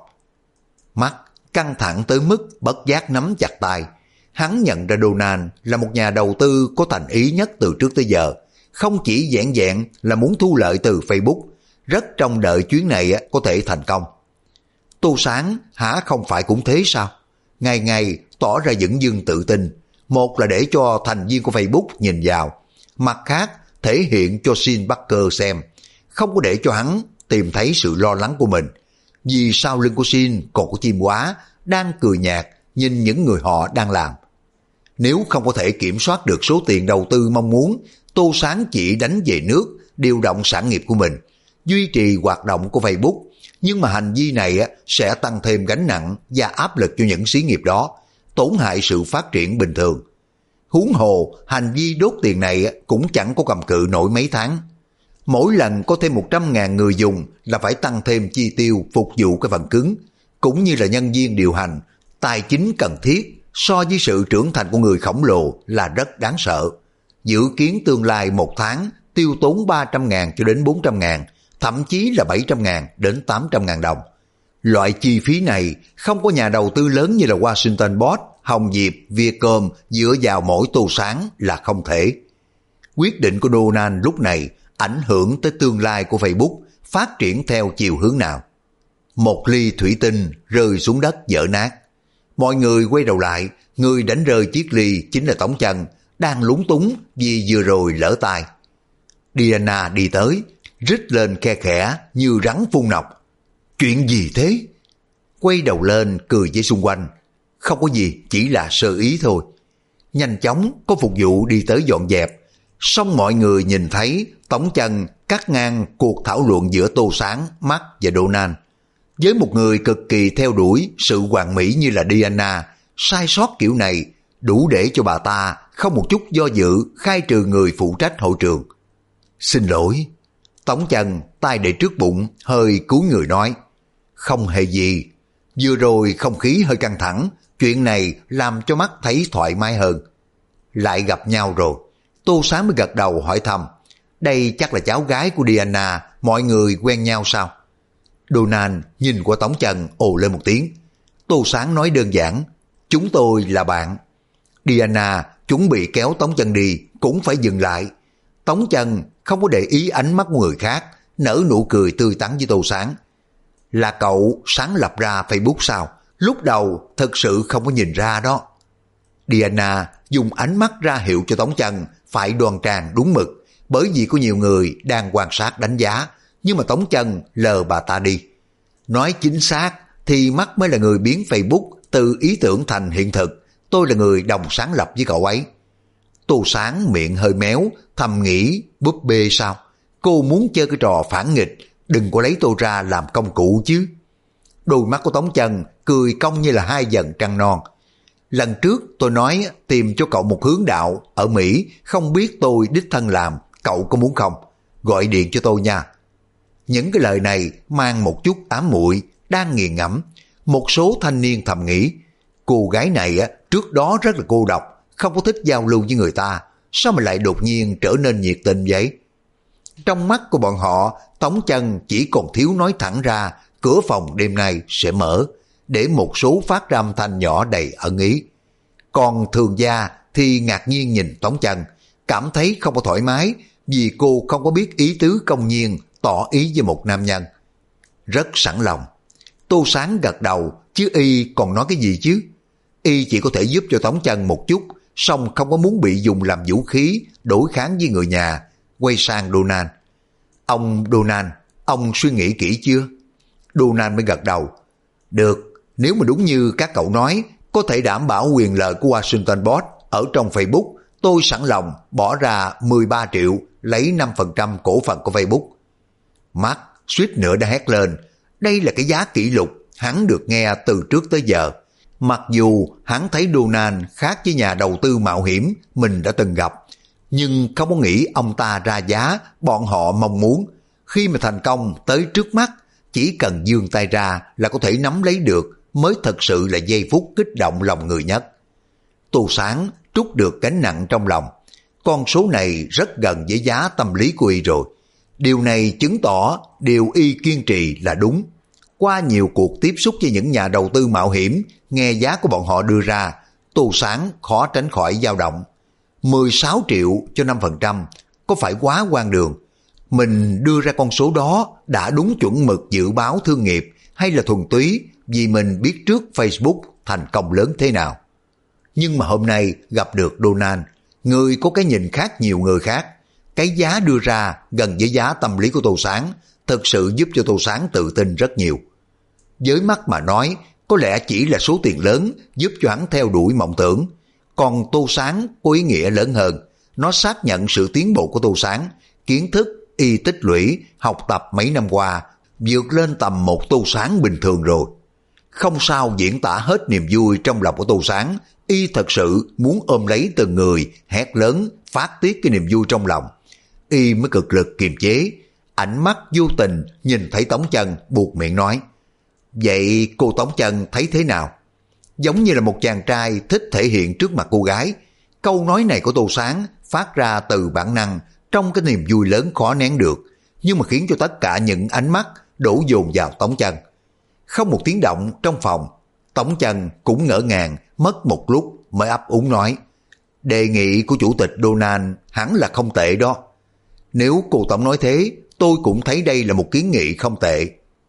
Mắt căng thẳng tới mức bất giác nắm chặt tay. Hắn nhận ra Donald là một nhà đầu tư có thành ý nhất từ trước tới giờ, không chỉ vẹn vẹn là muốn thu lợi từ Facebook, rất trông đợi chuyến này có thể thành công. Tô Sáng hả không phải cũng thế sao? Ngày ngày tỏ ra dửng dưng tự tin, một là để cho thành viên của Facebook nhìn vào, mặt khác thể hiện cho Sean Parker xem, không có để cho hắn tìm thấy sự lo lắng của mình. Vì sau lưng của Sean còn có chim quá đang cười nhạt nhìn những người họ đang làm. Nếu không có thể kiểm soát được số tiền đầu tư mong muốn, Tô Sáng chỉ đánh về nước, điều động sản nghiệp của mình, duy trì hoạt động của Facebook. Nhưng mà hành vi này sẽ tăng thêm gánh nặng và áp lực cho những xí nghiệp đó, tổn hại sự phát triển bình thường. Huống hồ, hành vi đốt tiền này cũng chẳng có cầm cự nổi mấy tháng. Mỗi lần có thêm 100.000 người dùng là phải tăng thêm chi tiêu phục vụ cái phần cứng, cũng như là nhân viên điều hành, tài chính cần thiết so với sự trưởng thành của người khổng lồ là rất đáng sợ. Dự kiến tương lai một tháng tiêu tốn 300.000 cho đến 400.000, thậm chí là 700.000 đến 800.000 đồng. Loại chi phí này không có nhà đầu tư lớn như là Washington Post, Hồng Diệp, Viacom dựa vào mỗi Tô Sáng là không thể. Quyết định của Donald lúc này ảnh hưởng tới tương lai của Facebook phát triển theo chiều hướng nào. Một ly thủy tinh rơi xuống đất vỡ nát. Mọi người quay đầu lại, người đánh rơi chiếc ly chính là Tống Chân, đang lúng túng vì vừa rồi lỡ tay. Diana đi tới, rít lên khe khẽ như rắn phun nọc. Chuyện gì thế? Quay đầu lên cười với xung quanh. Không có gì, chỉ là sơ ý thôi. Nhanh chóng có phục vụ đi tới dọn dẹp. Xong mọi người nhìn thấy Tống Chân cắt ngang cuộc thảo luận giữa Tô Sáng, Mắt và Donald. Với một người cực kỳ theo đuổi sự hoàn mỹ như là Diana, sai sót kiểu này đủ để cho bà ta không một chút do dự khai trừ người phụ trách hội trường. Xin lỗi. Tống Chân tay để trước bụng, hơi cúi người nói, không hề gì, vừa rồi không khí hơi căng thẳng, chuyện này làm cho mắt thấy thoải mái hơn. Lại gặp nhau rồi. Tô Sáng mới gật đầu hỏi thăm, đây chắc là cháu gái của Diana, mọi người quen nhau sao? Donald nhìn qua Tống Chân ồ lên một tiếng. Tô Sáng nói đơn giản, chúng tôi là bạn. Diana chuẩn bị kéo Tống Chân đi cũng phải dừng lại. Tống Chân không có để ý ánh mắt của người khác, nở nụ cười tươi tắn với Tô Sáng. Là cậu sáng lập ra Facebook sao? Lúc đầu thật sự không có nhìn ra đó. Diana dùng ánh mắt ra hiệu cho Tống Chân phải đoan trang đúng mực, bởi vì có nhiều người đang quan sát đánh giá, nhưng mà Tống Chân lờ bà ta đi. Nói chính xác thì mắt mới là người biến Facebook từ ý tưởng thành hiện thực, tôi là người đồng sáng lập với cậu ấy. Tô Sáng miệng hơi méo, thầm nghĩ búp bê sao? Cô muốn chơi cái trò phản nghịch, đừng có lấy tôi ra làm công cụ chứ. Đôi mắt của Tống Chân cười cong như là hai dần trăng non. Lần trước tôi nói tìm cho cậu một hướng đạo ở Mỹ, không biết tôi đích thân làm, cậu có muốn không? Gọi điện cho tôi nha. Những cái lời này mang một chút ám muội, đang nghiền ngẫm. Một số thanh niên thầm nghĩ, cô gái này trước đó rất là cô độc, không có thích giao lưu với người ta, sao mà lại đột nhiên trở nên nhiệt tình vậy? Trong mắt của bọn họ, Tống Chân chỉ còn thiếu nói thẳng ra cửa phòng đêm nay sẽ mở, để một số phát ra âm thanh nhỏ đầy ẩn ý. Còn Thường Gia thì ngạc nhiên nhìn Tống Chân, cảm thấy không có thoải mái vì cô không có biết ý tứ công nhiên tỏ ý với một nam nhân. Rất sẵn lòng. Tô Sáng gật đầu, chứ y còn nói cái gì chứ? Y chỉ có thể giúp cho Tống Chân một chút, song không có muốn bị dùng làm vũ khí đối kháng với người nhà. Quay sang Donald. Ông Donald, ông suy nghĩ kỹ chưa? Donald mới gật đầu. Được, nếu mà đúng như các cậu nói, có thể đảm bảo quyền lợi của Washington Post ở trong Facebook, tôi sẵn lòng bỏ ra 13 triệu lấy 5% cổ phần của Facebook. Mark suýt nữa đã hét lên, đây là cái giá kỷ lục hắn được nghe từ trước tới giờ. Mặc dù hắn thấy Donald khác với nhà đầu tư mạo hiểm mình đã từng gặp, nhưng không có nghĩ ông ta ra giá bọn họ mong muốn. Khi mà thành công tới trước mắt, chỉ cần giương tay ra là có thể nắm lấy được, mới thật sự là giây phút kích động lòng người nhất. Tô Sáng trút được gánh nặng trong lòng. Con số này rất gần với giá tâm lý của y rồi. Điều này chứng tỏ điều y kiên trì là đúng. Qua nhiều cuộc tiếp xúc với những nhà đầu tư mạo hiểm, nghe giá của bọn họ đưa ra, Tô Sáng khó tránh khỏi dao động. 16 triệu cho 5%, có phải quá hoang đường? Mình đưa ra con số đó đã đúng chuẩn mực dự báo thương nghiệp, hay là thuần túy vì mình biết trước Facebook thành công lớn thế nào? Nhưng mà hôm nay gặp được Donald, người có cái nhìn khác nhiều người khác. Cái giá đưa ra gần với giá tâm lý của Tô Sáng, thực sự giúp cho Tô Sáng tự tin rất nhiều. Với mắt mà nói, có lẽ chỉ là số tiền lớn giúp cho hắn theo đuổi mộng tưởng. Còn Tô Sáng có ý nghĩa lớn hơn, nó xác nhận sự tiến bộ của Tô Sáng, kiến thức y tích lũy, học tập mấy năm qua, vượt lên tầm một Tô Sáng bình thường rồi. Không sao diễn tả hết niềm vui trong lòng của Tô Sáng, y thật sự muốn ôm lấy từng người, hét lớn, phát tiết cái niềm vui trong lòng. Y mới cực lực kiềm chế, ánh mắt vô tình nhìn thấy Tống Chân buột miệng nói, vậy cô Tống Chân thấy thế nào? Giống như là một chàng trai thích thể hiện trước mặt cô gái. Câu nói này của Tô Sáng phát ra từ bản năng, trong cái niềm vui lớn khó nén được, nhưng mà khiến cho tất cả những ánh mắt đổ dồn vào Tống Chân. Không một tiếng động trong phòng, Tống Chân cũng ngỡ ngàng, mất một lúc mới ấp úng nói, đề nghị của chủ tịch Donald hẳn là không tệ đó. Nếu cô Tổng nói thế, tôi cũng thấy đây là một kiến nghị không tệ.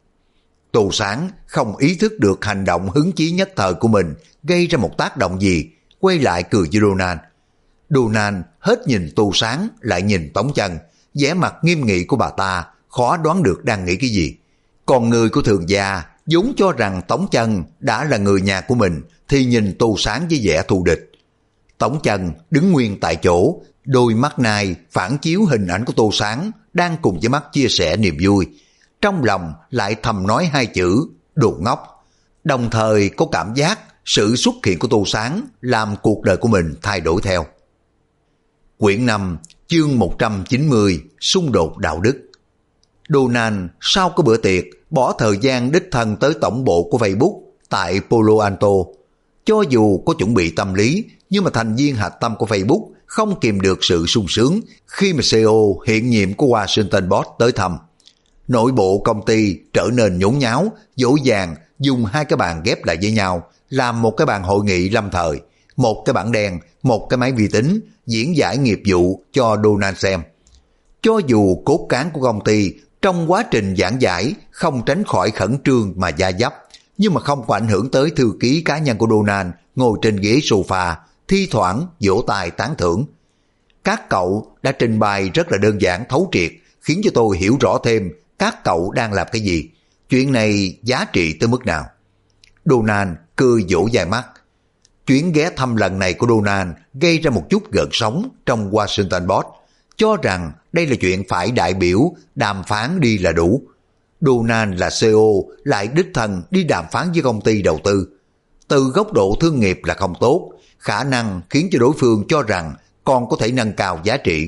Tô Sáng không ý thức được hành động hứng chí nhất thời của mình gây ra một tác động gì, quay lại cười với Donald. Donald hết nhìn Tô Sáng lại nhìn Tống Chân, vẻ mặt nghiêm nghị của bà ta khó đoán được đang nghĩ cái gì. Còn người của Thường Gia vốn cho rằng Tống Chân đã là người nhà của mình thì nhìn Tô Sáng với vẻ thù địch. Tống Chân đứng nguyên tại chỗ, đôi mắt này phản chiếu hình ảnh của Tô Sáng đang cùng với mắt chia sẻ niềm vui. Trong lòng lại thầm nói hai chữ đồ ngốc, đồng thời có cảm giác sự xuất hiện của Tô Sáng làm cuộc đời của mình thay đổi theo. Quyển 5, chương 190, xung đột đạo đức. Donald sau cái bữa tiệc bỏ thời gian đích thân tới tổng bộ của Facebook tại Palo Alto. Cho dù có chuẩn bị tâm lý, nhưng mà thành viên hạch tâm của Facebook không kìm được sự sung sướng khi mà CEO hiện nhiệm của Washington Post tới thăm. Nội bộ công ty trở nên nhốn nháo, dỗ dàng dùng 2 cái bàn ghép lại với nhau, làm một cái bàn hội nghị lâm thời, một cái bảng đen, một cái máy vi tính, diễn giải nghiệp vụ cho Donald xem. Cho dù cốt cán của công ty trong quá trình giảng giải không tránh khỏi khẩn trương mà da dấp, nhưng mà không có ảnh hưởng tới thư ký cá nhân của Donald ngồi trên ghế sofa, thi thoảng vỗ tay tán thưởng. Các cậu đã trình bày rất là đơn giản thấu triệt, khiến cho tôi hiểu rõ thêm các cậu đang làm cái gì, chuyện này giá trị tới mức nào. Donald cười vỗ dài mắt. Chuyến ghé thăm lần này của Donald gây ra một chút gợn sóng trong Washington Post, cho rằng đây là chuyện phải đại biểu đàm phán đi là đủ. Donald là CEO lại đích thân đi đàm phán với công ty đầu tư. Từ góc độ thương nghiệp là không tốt, khả năng khiến cho đối phương cho rằng còn có thể nâng cao giá trị.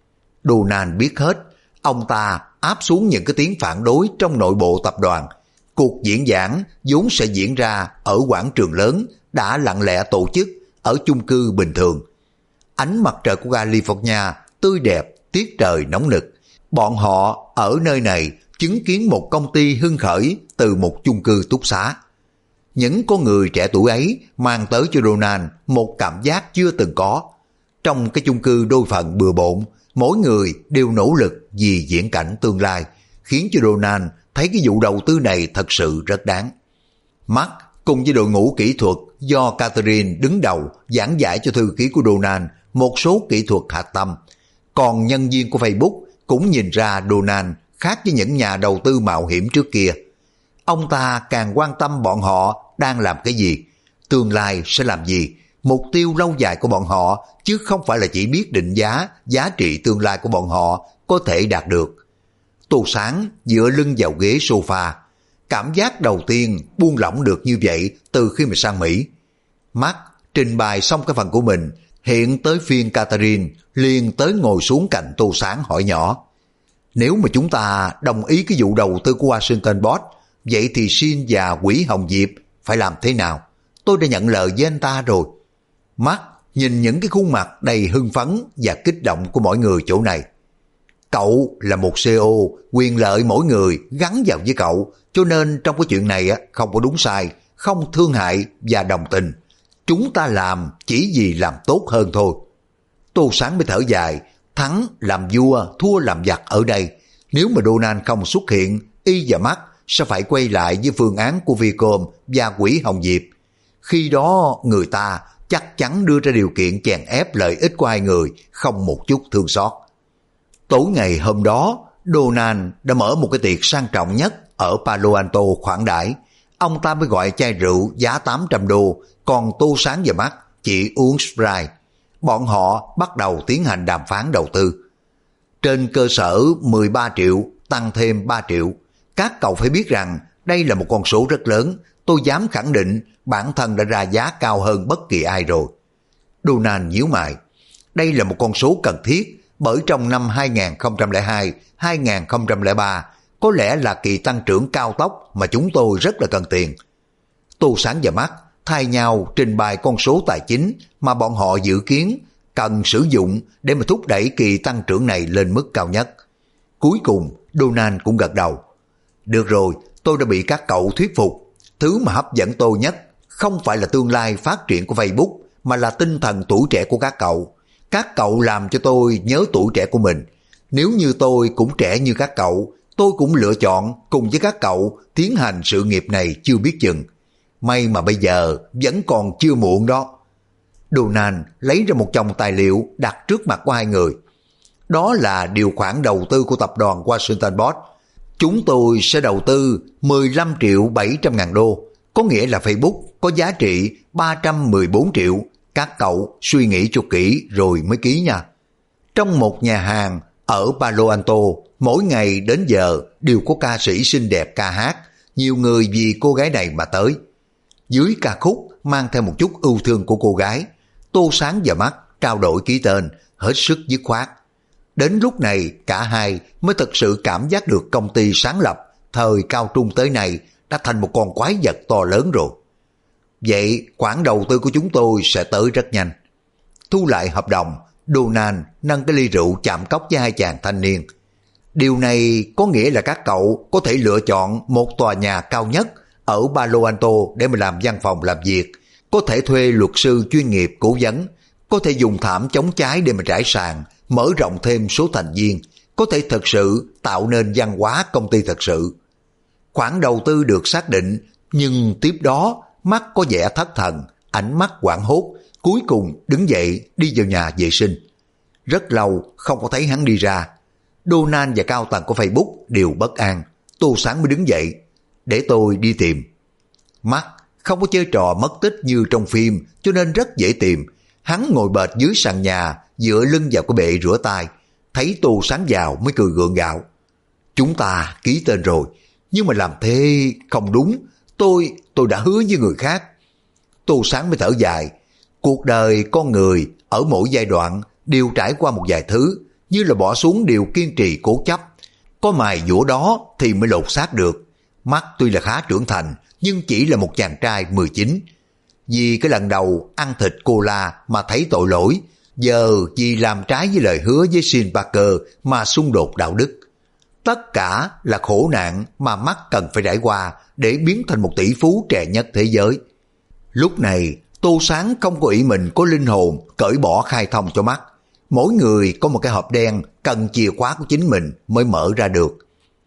Donald biết hết, ông ta áp xuống những cái tiếng phản đối trong nội bộ tập đoàn. Cuộc diễn giảng vốn sẽ diễn ra ở quảng trường lớn đã lặng lẽ tổ chức ở chung cư bình thường. Ánh mặt trời của California tươi đẹp, tiết trời nóng nực. Bọn họ ở nơi này chứng kiến một công ty hưng khởi từ một chung cư túc xá. Những con người trẻ tuổi ấy mang tới cho Donald một cảm giác chưa từng có. Trong cái chung cư đôi phần bừa bộn, mỗi người đều nỗ lực vì viễn cảnh tương lai, khiến cho Donald thấy cái vụ đầu tư này thật sự rất đáng. Mark cùng với đội ngũ kỹ thuật do Catherine đứng đầu giảng giải cho thư ký của Donald một số kỹ thuật hạch tâm. Còn nhân viên của Facebook cũng nhìn ra Donald khác với những nhà đầu tư mạo hiểm trước kia. Ông ta càng quan tâm bọn họ đang làm cái gì, tương lai sẽ làm gì, mục tiêu lâu dài của bọn họ, chứ không phải là chỉ biết định giá trị tương lai của bọn họ có thể đạt được. Tô Sáng dựa lưng vào ghế sofa, cảm giác đầu tiên buông lỏng được như vậy từ khi mà sang Mỹ. Mark trình bày xong cái phần của mình, hiện tới phiên Catherine liền tới ngồi xuống cạnh Tô Sáng hỏi nhỏ: nếu mà chúng ta đồng ý cái vụ đầu tư của Washington Post, vậy thì Shin và Quỷ Hồng Diệp phải làm thế nào? Tôi đã nhận lời với anh ta rồi. Mark nhìn những cái khuôn mặt đầy hưng phấn và kích động của mọi người chỗ này. Cậu là một CEO, quyền lợi mỗi người gắn vào với cậu, cho nên trong cái chuyện này không có đúng sai, không thương hại và đồng tình. Chúng ta làm chỉ vì làm tốt hơn thôi. Tô Sáng mới thở dài, thắng làm vua, thua làm giặc ở đây. Nếu mà Donald không xuất hiện, y và Mark sẽ phải quay lại với phương án của Viacom và Quỷ Hồng Diệp. Khi đó người ta chắc chắn đưa ra điều kiện chèn ép lợi ích của hai người, không một chút thương xót. Tối ngày hôm đó, Donald đã mở một cái tiệc sang trọng nhất ở Palo Alto khoản đãi. Ông ta mới gọi chai rượu giá $800, còn Tô Sáng và Mark chỉ uống Sprite. Bọn họ bắt đầu tiến hành đàm phán đầu tư. Trên cơ sở 13 triệu tăng thêm 3 triệu. Các cậu phải biết rằng đây là một con số rất lớn. Tôi dám khẳng định bản thân đã ra giá cao hơn bất kỳ ai rồi. Donald nhíu mày. Đây là một con số cần thiết, bởi trong năm 2002, 2003 có lẽ là kỳ tăng trưởng cao tốc mà chúng tôi rất là cần tiền. Tô Sáng và Mark thay nhau trình bày con số tài chính mà bọn họ dự kiến cần sử dụng để mà thúc đẩy kỳ tăng trưởng này lên mức cao nhất. Cuối cùng Donald cũng gật đầu. Được rồi, tôi đã bị các cậu thuyết phục. Thứ mà hấp dẫn tôi nhất không phải là tương lai phát triển của Facebook, mà là tinh thần tuổi trẻ của các cậu. Các cậu làm cho tôi nhớ tuổi trẻ của mình. Nếu như tôi cũng trẻ như các cậu, tôi cũng lựa chọn cùng với các cậu tiến hành sự nghiệp này chưa biết chừng. May mà bây giờ vẫn còn chưa muộn đó. Donald lấy ra một chồng tài liệu đặt trước mặt của hai người. Đó là điều khoản đầu tư của tập đoàn Washington Post. Chúng tôi sẽ đầu tư 15.700.000 đô, có nghĩa là Facebook có giá trị 314 triệu. Các cậu suy nghĩ cho kỹ rồi mới ký nha. Trong một nhà hàng ở Palo Alto, mỗi ngày đến giờ đều có ca sĩ xinh đẹp ca hát, nhiều người vì cô gái này mà tới. Dưới ca khúc mang theo một chút ưu thương của cô gái, Tô Sáng và Mark trao đổi ký tên, hết sức dứt khoát. Đến lúc này cả hai mới thực sự cảm giác được công ty sáng lập thời cao trung tới nay đã thành một con quái vật to lớn rồi. Vậy khoản đầu tư của chúng tôi sẽ tới rất nhanh. Thu lại hợp đồng, Donald nâng cái ly rượu chạm cốc với hai chàng thanh niên. Điều này có nghĩa là các cậu có thể lựa chọn một tòa nhà cao nhất ở Palo Alto để mà làm văn phòng làm việc, có thể thuê luật sư chuyên nghiệp cố vấn, có thể dùng thảm chống cháy để mà trải sàn, mở rộng thêm số thành viên, có thể thực sự tạo nên văn hóa công ty thật sự. Khoản đầu tư được xác định, nhưng tiếp đó mắt có vẻ thất thần, ánh mắt hoảng hốt, cuối cùng đứng dậy đi vào nhà vệ sinh. Rất lâu không có thấy hắn đi ra. Donald và cao tầng của Facebook đều bất an. Tô Sáng mới đứng dậy. Để tôi đi tìm. Mắt không có chơi trò mất tích như trong phim, cho nên rất dễ tìm. Hắn ngồi bệt dưới sàn nhà, dựa lưng vào cái bệ rửa tay. Thấy Tô Sáng vào mới cười gượng gạo. Chúng ta ký tên rồi, nhưng mà làm thế không đúng. Tôi đã hứa với người khác. Tô Sáng mới thở dài. Cuộc đời con người ở mỗi giai đoạn đều trải qua một vài thứ, như là bỏ xuống điều kiên trì cố chấp. Có mài dũa đó thì mới lột xác được. Mắt tuy là khá trưởng thành, nhưng chỉ là một chàng trai 19. Vì cái lần đầu ăn thịt cola mà thấy tội lỗi, giờ vì làm trái với lời hứa với Sean Parker mà xung đột đạo đức. Tất cả là khổ nạn mà mắt cần phải trải qua để biến thành một tỷ phú trẻ nhất thế giới. Lúc này, Tô Sáng không có ý mình có linh hồn cởi bỏ khai thông cho mắt. Mỗi người có một cái hộp đen cần chìa khóa của chính mình mới mở ra được.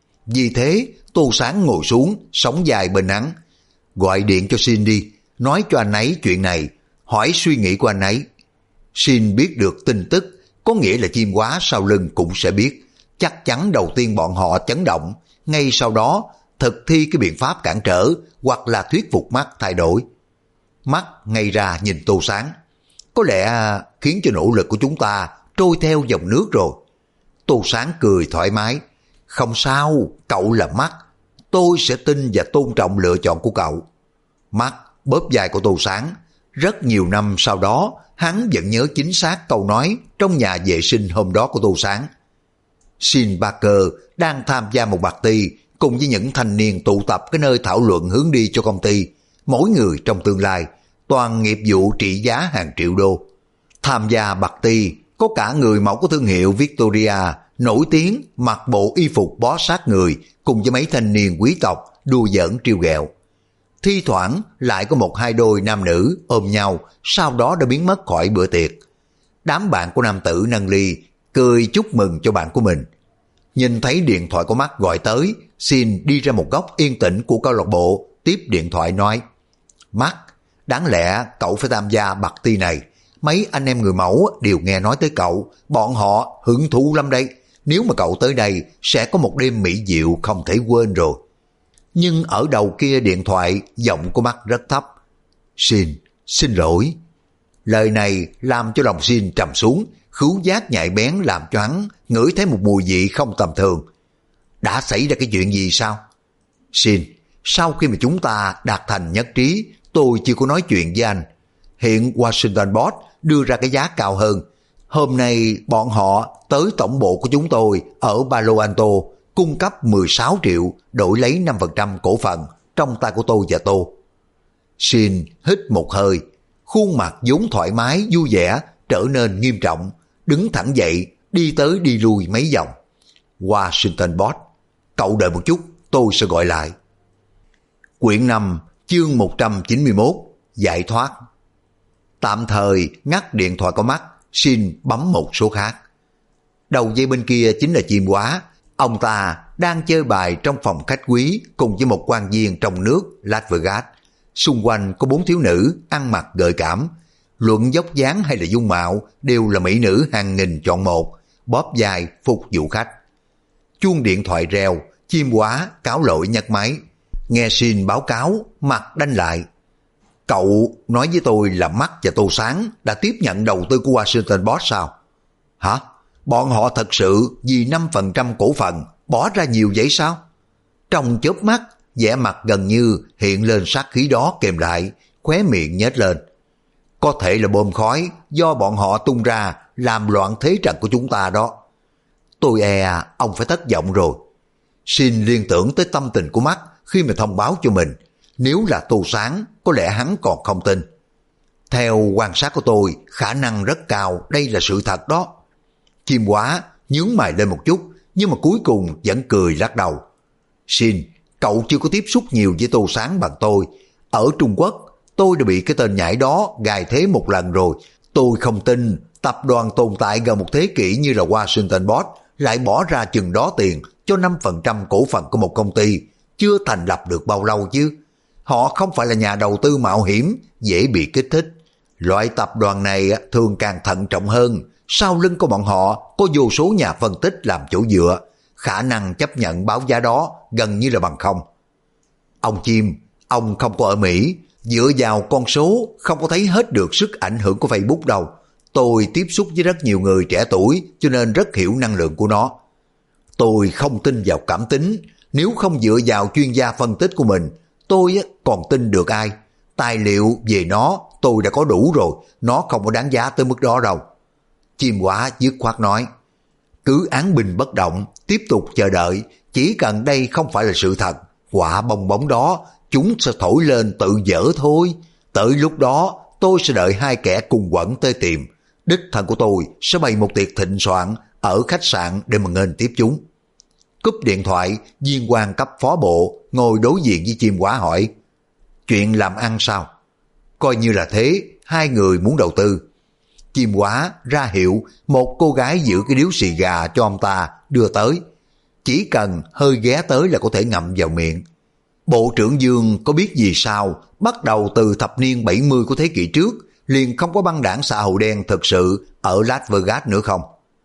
Vì thế, Tô Sáng ngồi xuống, sóng dài bên hắn. Gọi điện cho Shin đi, nói cho anh ấy chuyện này, hỏi suy nghĩ của anh ấy. Shin biết được tin tức, có nghĩa là chim hóa sau lưng cũng sẽ biết. Chắc chắn đầu tiên bọn họ chấn động, ngay sau đó thực thi cái biện pháp cản trở hoặc là thuyết phục mắt thay đổi. Mắt ngay ra nhìn Tô Sáng. Có lẽ khiến cho nỗ lực của chúng ta trôi theo dòng nước rồi. Tô Sáng cười thoải mái. Không sao, cậu là Mắt. Tôi sẽ tin và tôn trọng lựa chọn của cậu. Mắt bóp vai của Tô Sáng. Rất nhiều năm sau đó, hắn vẫn nhớ chính xác câu nói trong nhà vệ sinh hôm đó của Tô Sáng. Sean Parker đang tham gia một party cùng với những thanh niên tụ tập cái nơi thảo luận hướng đi cho công ty. Mỗi người trong tương lai, toàn nghiệp vụ trị giá hàng triệu đô. Tham gia party có cả người mẫu của thương hiệu Victoria nổi tiếng mặc bộ y phục bó sát người cùng với mấy thanh niên quý tộc đùa giỡn trêu ghẹo. Thi thoảng lại có một hai đôi nam nữ ôm nhau, sau đó đã biến mất khỏi bữa tiệc. Đám bạn của nam tử nâng ly cười chúc mừng cho bạn của mình. Nhìn thấy điện thoại của Mắt gọi tới, Shin đi ra một góc yên tĩnh của câu lạc bộ, tiếp điện thoại nói: Mắt, đáng lẽ cậu phải tham gia party này. Mấy anh em người mẫu đều nghe nói tới cậu, bọn họ hứng thú lắm đây. Nếu mà cậu tới đây sẽ có một đêm mỹ diệu không thể quên rồi. Nhưng ở đầu kia điện thoại, giọng của Mắt rất thấp. Shin, xin lỗi. Lời này làm cho lòng Shin trầm xuống, khứu giác nhạy bén làm cho hắn ngửi thấy một mùi vị không tầm thường. Đã xảy ra cái chuyện gì sao? Shin, sau khi mà chúng ta đạt thành nhất trí, tôi chưa có nói chuyện với anh. Hiện Washington Post đưa ra cái giá cao hơn. Hôm nay bọn họ tới tổng bộ của chúng tôi ở Palo Alto cung cấp 16 triệu đổi lấy 5% cổ phần trong tay của tôi và Tô. Shin hít một hơi, khuôn mặt vốn thoải mái vui vẻ trở nên nghiêm trọng, đứng thẳng dậy đi tới đi lui mấy vòng. Washington Post, cậu đợi một chút, tôi sẽ gọi lại. Quyển 5, chương 191, giải thoát. Tạm thời ngắt điện thoại của Mắt, Shin bấm một số khác. Đầu dây bên kia chính là Chim Hóa. Ông ta đang chơi bài trong phòng khách quý cùng với một quan viên trong nước Las Vegas. Xung quanh có 4 thiếu nữ ăn mặc gợi cảm. Luận dốc dáng hay là dung mạo đều là mỹ nữ hàng nghìn chọn một, bóp vai phục vụ khách. Chuông điện thoại reo, Chim Hóa cáo lỗi nhấc máy. Nghe Shin báo cáo, mặt đanh lại. Cậu nói với tôi là Mắt và Tô Sáng đã tiếp nhận đầu tư của Washington Post sao? Hả? Bọn họ thật sự vì 5% cổ phần bỏ ra nhiều vậy sao? Trong chớp mắt, vẻ mặt gần như hiện lên sát khí đó kèm lại, khóe miệng nhếch lên. Có thể là bom khói do bọn họ tung ra làm loạn thế trận của chúng ta đó. Tôi ông phải thất vọng rồi. Shin liên tưởng tới tâm tình của Mark khi mà thông báo cho mình. Nếu là Tô Sáng, có lẽ hắn còn không tin. Theo quan sát của tôi, khả năng rất cao đây là sự thật đó. Chim Hóa nhướng mày lên một chút, nhưng mà cuối cùng vẫn cười lắc đầu. Shin, cậu chưa có tiếp xúc nhiều với Tô Sáng bằng tôi. Ở Trung Quốc, tôi đã bị cái tên nhãi đó gài thế một lần rồi. Tôi không tin tập đoàn tồn tại gần một thế kỷ như là Washington Post lại bỏ ra chừng đó tiền cho 5% cổ phần của một công ty chưa thành lập được bao lâu chứ. Họ không phải là nhà đầu tư mạo hiểm, dễ bị kích thích. Loại tập đoàn này thường càng thận trọng hơn. Sau lưng của bọn họ có vô số nhà phân tích làm chỗ dựa. Khả năng chấp nhận báo giá đó gần như là bằng không. Ông Chim, ông không có ở Mỹ, dựa vào con số không có thấy hết được sức ảnh hưởng của Facebook đâu. Tôi tiếp xúc với rất nhiều người trẻ tuổi cho nên rất hiểu năng lượng của nó. Tôi không tin vào cảm tính, nếu không dựa vào chuyên gia phân tích của mình, tôi còn tin được ai? Tài liệu về nó tôi đã có đủ rồi, nó không có đáng giá tới mức đó đâu. Chim Hóa dứt khoát nói, cứ án binh bất động, tiếp tục chờ đợi, chỉ cần đây không phải là sự thật, quả bong bóng đó chúng sẽ thổi lên tự dở thôi. Tới lúc đó tôi sẽ đợi hai kẻ cùng quẩn tới tìm. Đích thân của tôi sẽ bày một tiệc thịnh soạn ở khách sạn để mà nghênh tiếp chúng. Cúp điện thoại, viên quan cấp phó bộ ngồi đối diện với Chim Hóa hỏi, chuyện làm ăn sao? Coi như là thế, hai người muốn đầu tư. Chim Hóa ra hiệu một cô gái giữ cái điếu xì gà cho ông ta đưa tới. Chỉ cần hơi ghé tới là có thể ngậm vào miệng. Bộ trưởng Dương có biết gì sao, bắt đầu từ thập niên 70 của thế kỷ trước, liền không có băng đảng xã hội đen thực sự ở Las Vegas nữa không?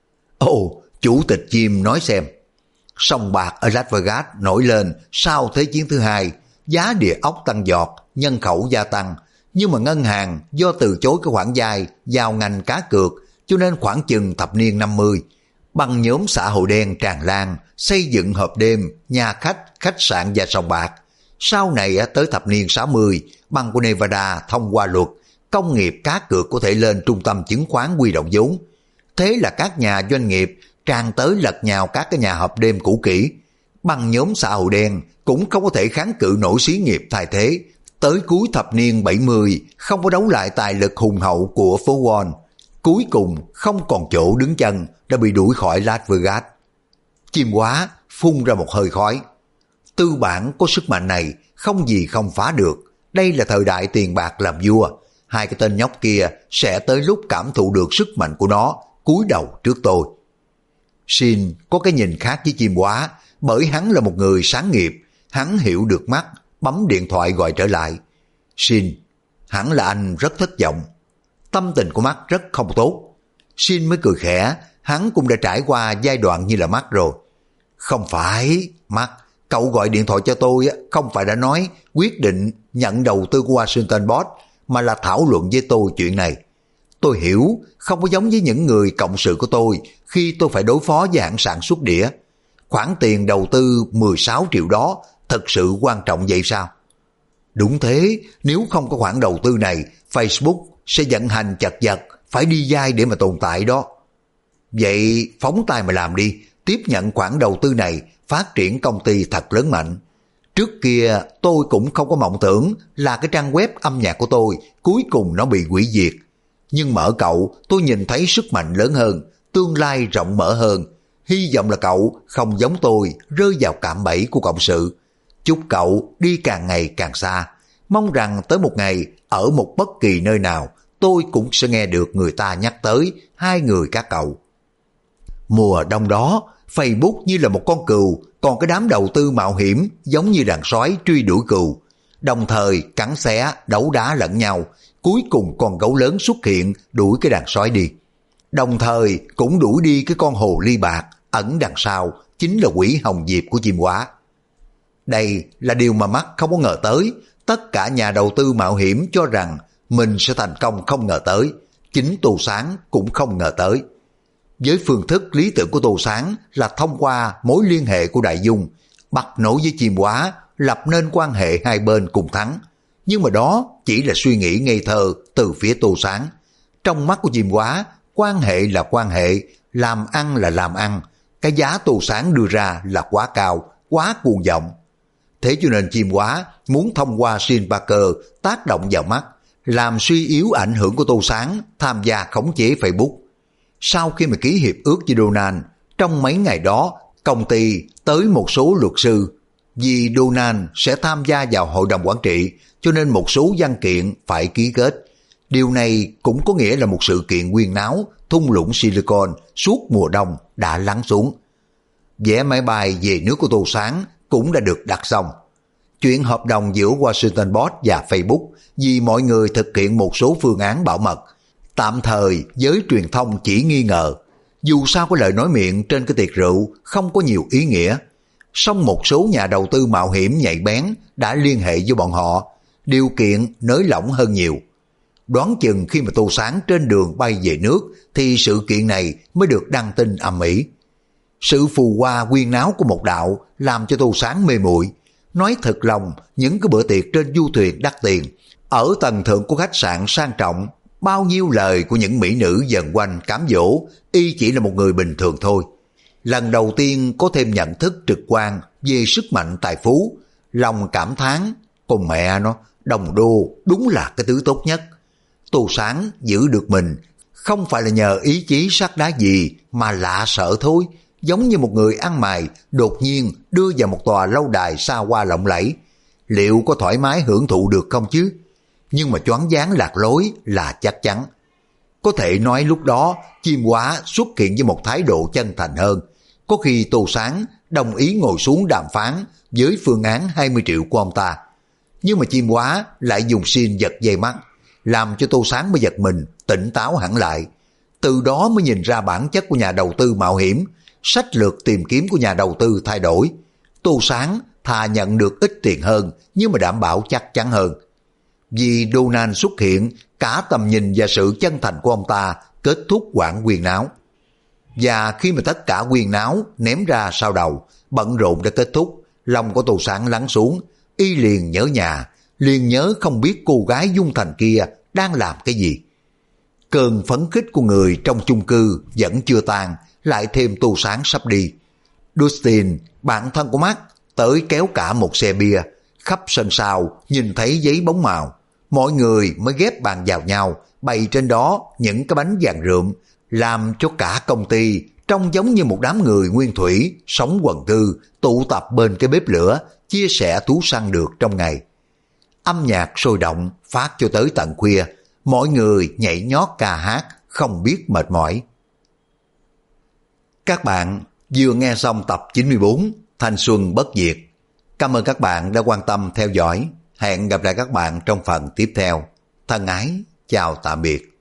Ồ, chủ tịch Chim nói xem. Sòng bạc ở Las Vegas nổi lên sau Thế chiến thứ hai, giá địa ốc tăng giọt, nhân khẩu gia tăng, nhưng mà ngân hàng do từ chối cái khoản vay vào ngành cá cược, cho nên khoảng chừng thập niên 50, băng nhóm xã hội đen tràn lan, xây dựng hộp đêm, nhà khách, khách sạn và sòng bạc. Sau này tới thập niên 60, bang của Nevada thông qua luật, công nghiệp cá cược có thể lên trung tâm chứng khoán huy động vốn. Thế là các nhà doanh nghiệp tràn tới lật nhào các cái nhà hộp đêm cũ kỹ. Băng nhóm xã hội đen cũng không có thể kháng cự nổi xí nghiệp thay thế. Tới cuối thập niên 70 không có đấu lại tài lực hùng hậu của phố Wall. Cuối cùng không còn chỗ đứng chân, đã bị đuổi khỏi Las Vegas. Chim Hóa phun ra một hơi khói. Tư bản có sức mạnh này không gì không phá được. Đây là thời đại tiền bạc làm vua. Hai cái tên nhóc kia sẽ tới lúc cảm thụ được sức mạnh của nó, cúi đầu trước tôi. Shin có cái nhìn khác với Chim Hóa, bởi hắn là một người sáng nghiệp. Hắn hiểu được mắt, bấm điện thoại gọi trở lại. Shin, hẳn là anh rất thất vọng. Tâm tình của Mark rất không tốt. Shin mới cười khẽ, hắn cũng đã trải qua giai đoạn như là Mark rồi. Không phải, Mark, cậu gọi điện thoại cho tôi không phải đã nói quyết định nhận đầu tư của Washington Post, mà là thảo luận với tôi chuyện này. Tôi hiểu, không có giống với những người cộng sự của tôi khi tôi phải đối phó với hãng sản xuất đĩa. Khoản tiền đầu tư 16 triệu đó thật sự quan trọng vậy sao? Đúng thế, nếu không có khoản đầu tư này, Facebook sẽ vận hành chật vật, phải đi vay để mà tồn tại đó. Vậy phóng tay mà làm đi, tiếp nhận khoản đầu tư này, phát triển công ty thật lớn mạnh. Trước kia tôi cũng không có mộng tưởng là cái trang web âm nhạc của tôi cuối cùng nó bị hủy diệt. Nhưng mà ở cậu tôi nhìn thấy sức mạnh lớn hơn, tương lai rộng mở hơn. Hy vọng là cậu không giống tôi rơi vào cạm bẫy của cộng sự. Chúc cậu đi càng ngày càng xa. Mong rằng tới một ngày ở một bất kỳ nơi nào tôi cũng sẽ nghe được người ta nhắc tới hai người các cậu. Mùa đông đó, Facebook như là một con cừu, còn cái đám đầu tư mạo hiểm giống như đàn sói truy đuổi cừu. Đồng thời cắn xé, đấu đá lẫn nhau, cuối cùng con gấu lớn xuất hiện đuổi cái đàn sói đi. Đồng thời cũng đuổi đi cái con hồ ly bạc ẩn đằng sau, chính là quỷ hồng diệp của Chim Hóa. Đây là điều mà mắt không có ngờ tới. Tất cả nhà đầu tư mạo hiểm cho rằng mình sẽ thành công không ngờ tới. Chính Tô Sáng cũng không ngờ tới. Với phương thức lý tưởng của Tô Sáng là thông qua mối liên hệ của Đại Dung, bắt nối với Chim Hóa, lập nên quan hệ hai bên cùng thắng. Nhưng mà đó chỉ là suy nghĩ ngây thơ từ phía Tô Sáng. Trong mắt của Chim Hóa, quan hệ là quan hệ, làm ăn là làm ăn. cái giá Tô Sáng đưa ra là quá cao, quá cuồng vọng. Thế cho nên Chim Hóa muốn thông qua Sean Parker tác động vào mắt, làm suy yếu ảnh hưởng của Tô Sáng tham gia khống chế Facebook. Sau khi mà ký hiệp ước với Donald, trong mấy ngày đó, công ty tới một số luật sư. Vì Donald sẽ tham gia vào hội đồng quản trị, cho nên một số văn kiện phải ký kết. Điều này cũng có nghĩa là một sự kiện huyên náo thung lũng Silicon suốt mùa đông đã lắng xuống. Vé máy bay về nước của Tô Sáng cũng đã được đặt xong. Chuyện hợp đồng giữa Washington Post và Facebook vì mọi người thực hiện một số phương án bảo mật. Tạm thời giới truyền thông chỉ nghi ngờ. Dù sao cái lời nói miệng trên cái tiệc rượu không có nhiều ý nghĩa. Song một số nhà đầu tư mạo hiểm nhạy bén đã liên hệ với bọn họ. Điều kiện nới lỏng hơn nhiều. Đoán chừng khi mà Tô Sáng trên đường bay về nước thì sự kiện này mới được đăng tin ầm ĩ. Sự phù hoa huyên náo của một đạo làm cho Tô Sáng mê muội. Nói thật lòng, những cái bữa tiệc trên du thuyền đắt tiền, ở tầng thượng của khách sạn sang trọng, bao nhiêu lời của những mỹ nữ dần quanh cám dỗ, y chỉ là một người bình thường thôi. Lần đầu tiên có thêm nhận thức trực quan về sức mạnh tài phú, lòng cảm thán, con mẹ nó, đồng đô đúng là cái thứ tốt nhất. Tô Sáng giữ được mình, không phải là nhờ ý chí sắt đá gì mà lạ sợ thôi, giống như một người ăn mày đột nhiên đưa vào một tòa lâu đài xa hoa lộng lẫy. Liệu có thoải mái hưởng thụ được không chứ? Nhưng mà choáng váng lạc lối là chắc chắn. Có thể nói lúc đó Chim Hóa xuất hiện với một thái độ chân thành hơn. Có khi Tô Sáng đồng ý ngồi xuống đàm phán với phương án 20 triệu của ông ta. Nhưng mà Chim Hóa lại dùng xin giật dây mắt, làm cho Tô Sáng mới giật mình, tỉnh táo hẳn lại. Từ đó mới nhìn ra bản chất của nhà đầu tư mạo hiểm, sách lược tìm kiếm của nhà đầu tư thay đổi. Tô Sáng thà nhận được ít tiền hơn nhưng mà đảm bảo chắc chắn hơn. Vì Donald xuất hiện, cả tầm nhìn và sự chân thành của ông ta kết thúc quãng huyên náo. Và khi mà tất cả huyên náo ném ra sau đầu, bận rộn đã kết thúc, lòng của Tô Sáng lắng xuống, y liền nhớ nhà, liền nhớ không biết cô gái Dung Thành kia đang làm cái gì. Cơn phấn khích của người trong chung cư vẫn chưa tan, lại thêm Tô Sáng sắp đi. Dustin, bạn thân của Mark, tới kéo cả một xe bia, khắp sân sau nhìn thấy giấy bóng màu. Mọi người mới ghép bàn vào nhau, bày trên đó những cái bánh vàng rượm, làm cho cả công ty trông giống như một đám người nguyên thủy, sống quần cư, tụ tập bên cái bếp lửa, chia sẻ thú săn được trong ngày. Âm nhạc sôi động, phát cho tới tận khuya, mọi người nhảy nhót ca hát, không biết mệt mỏi. Các bạn vừa nghe xong tập 94 Thanh Xuân Bất Diệt. Cảm ơn các bạn đã quan tâm theo dõi. Hẹn gặp lại các bạn trong phần tiếp theo. Thân ái, chào tạm biệt.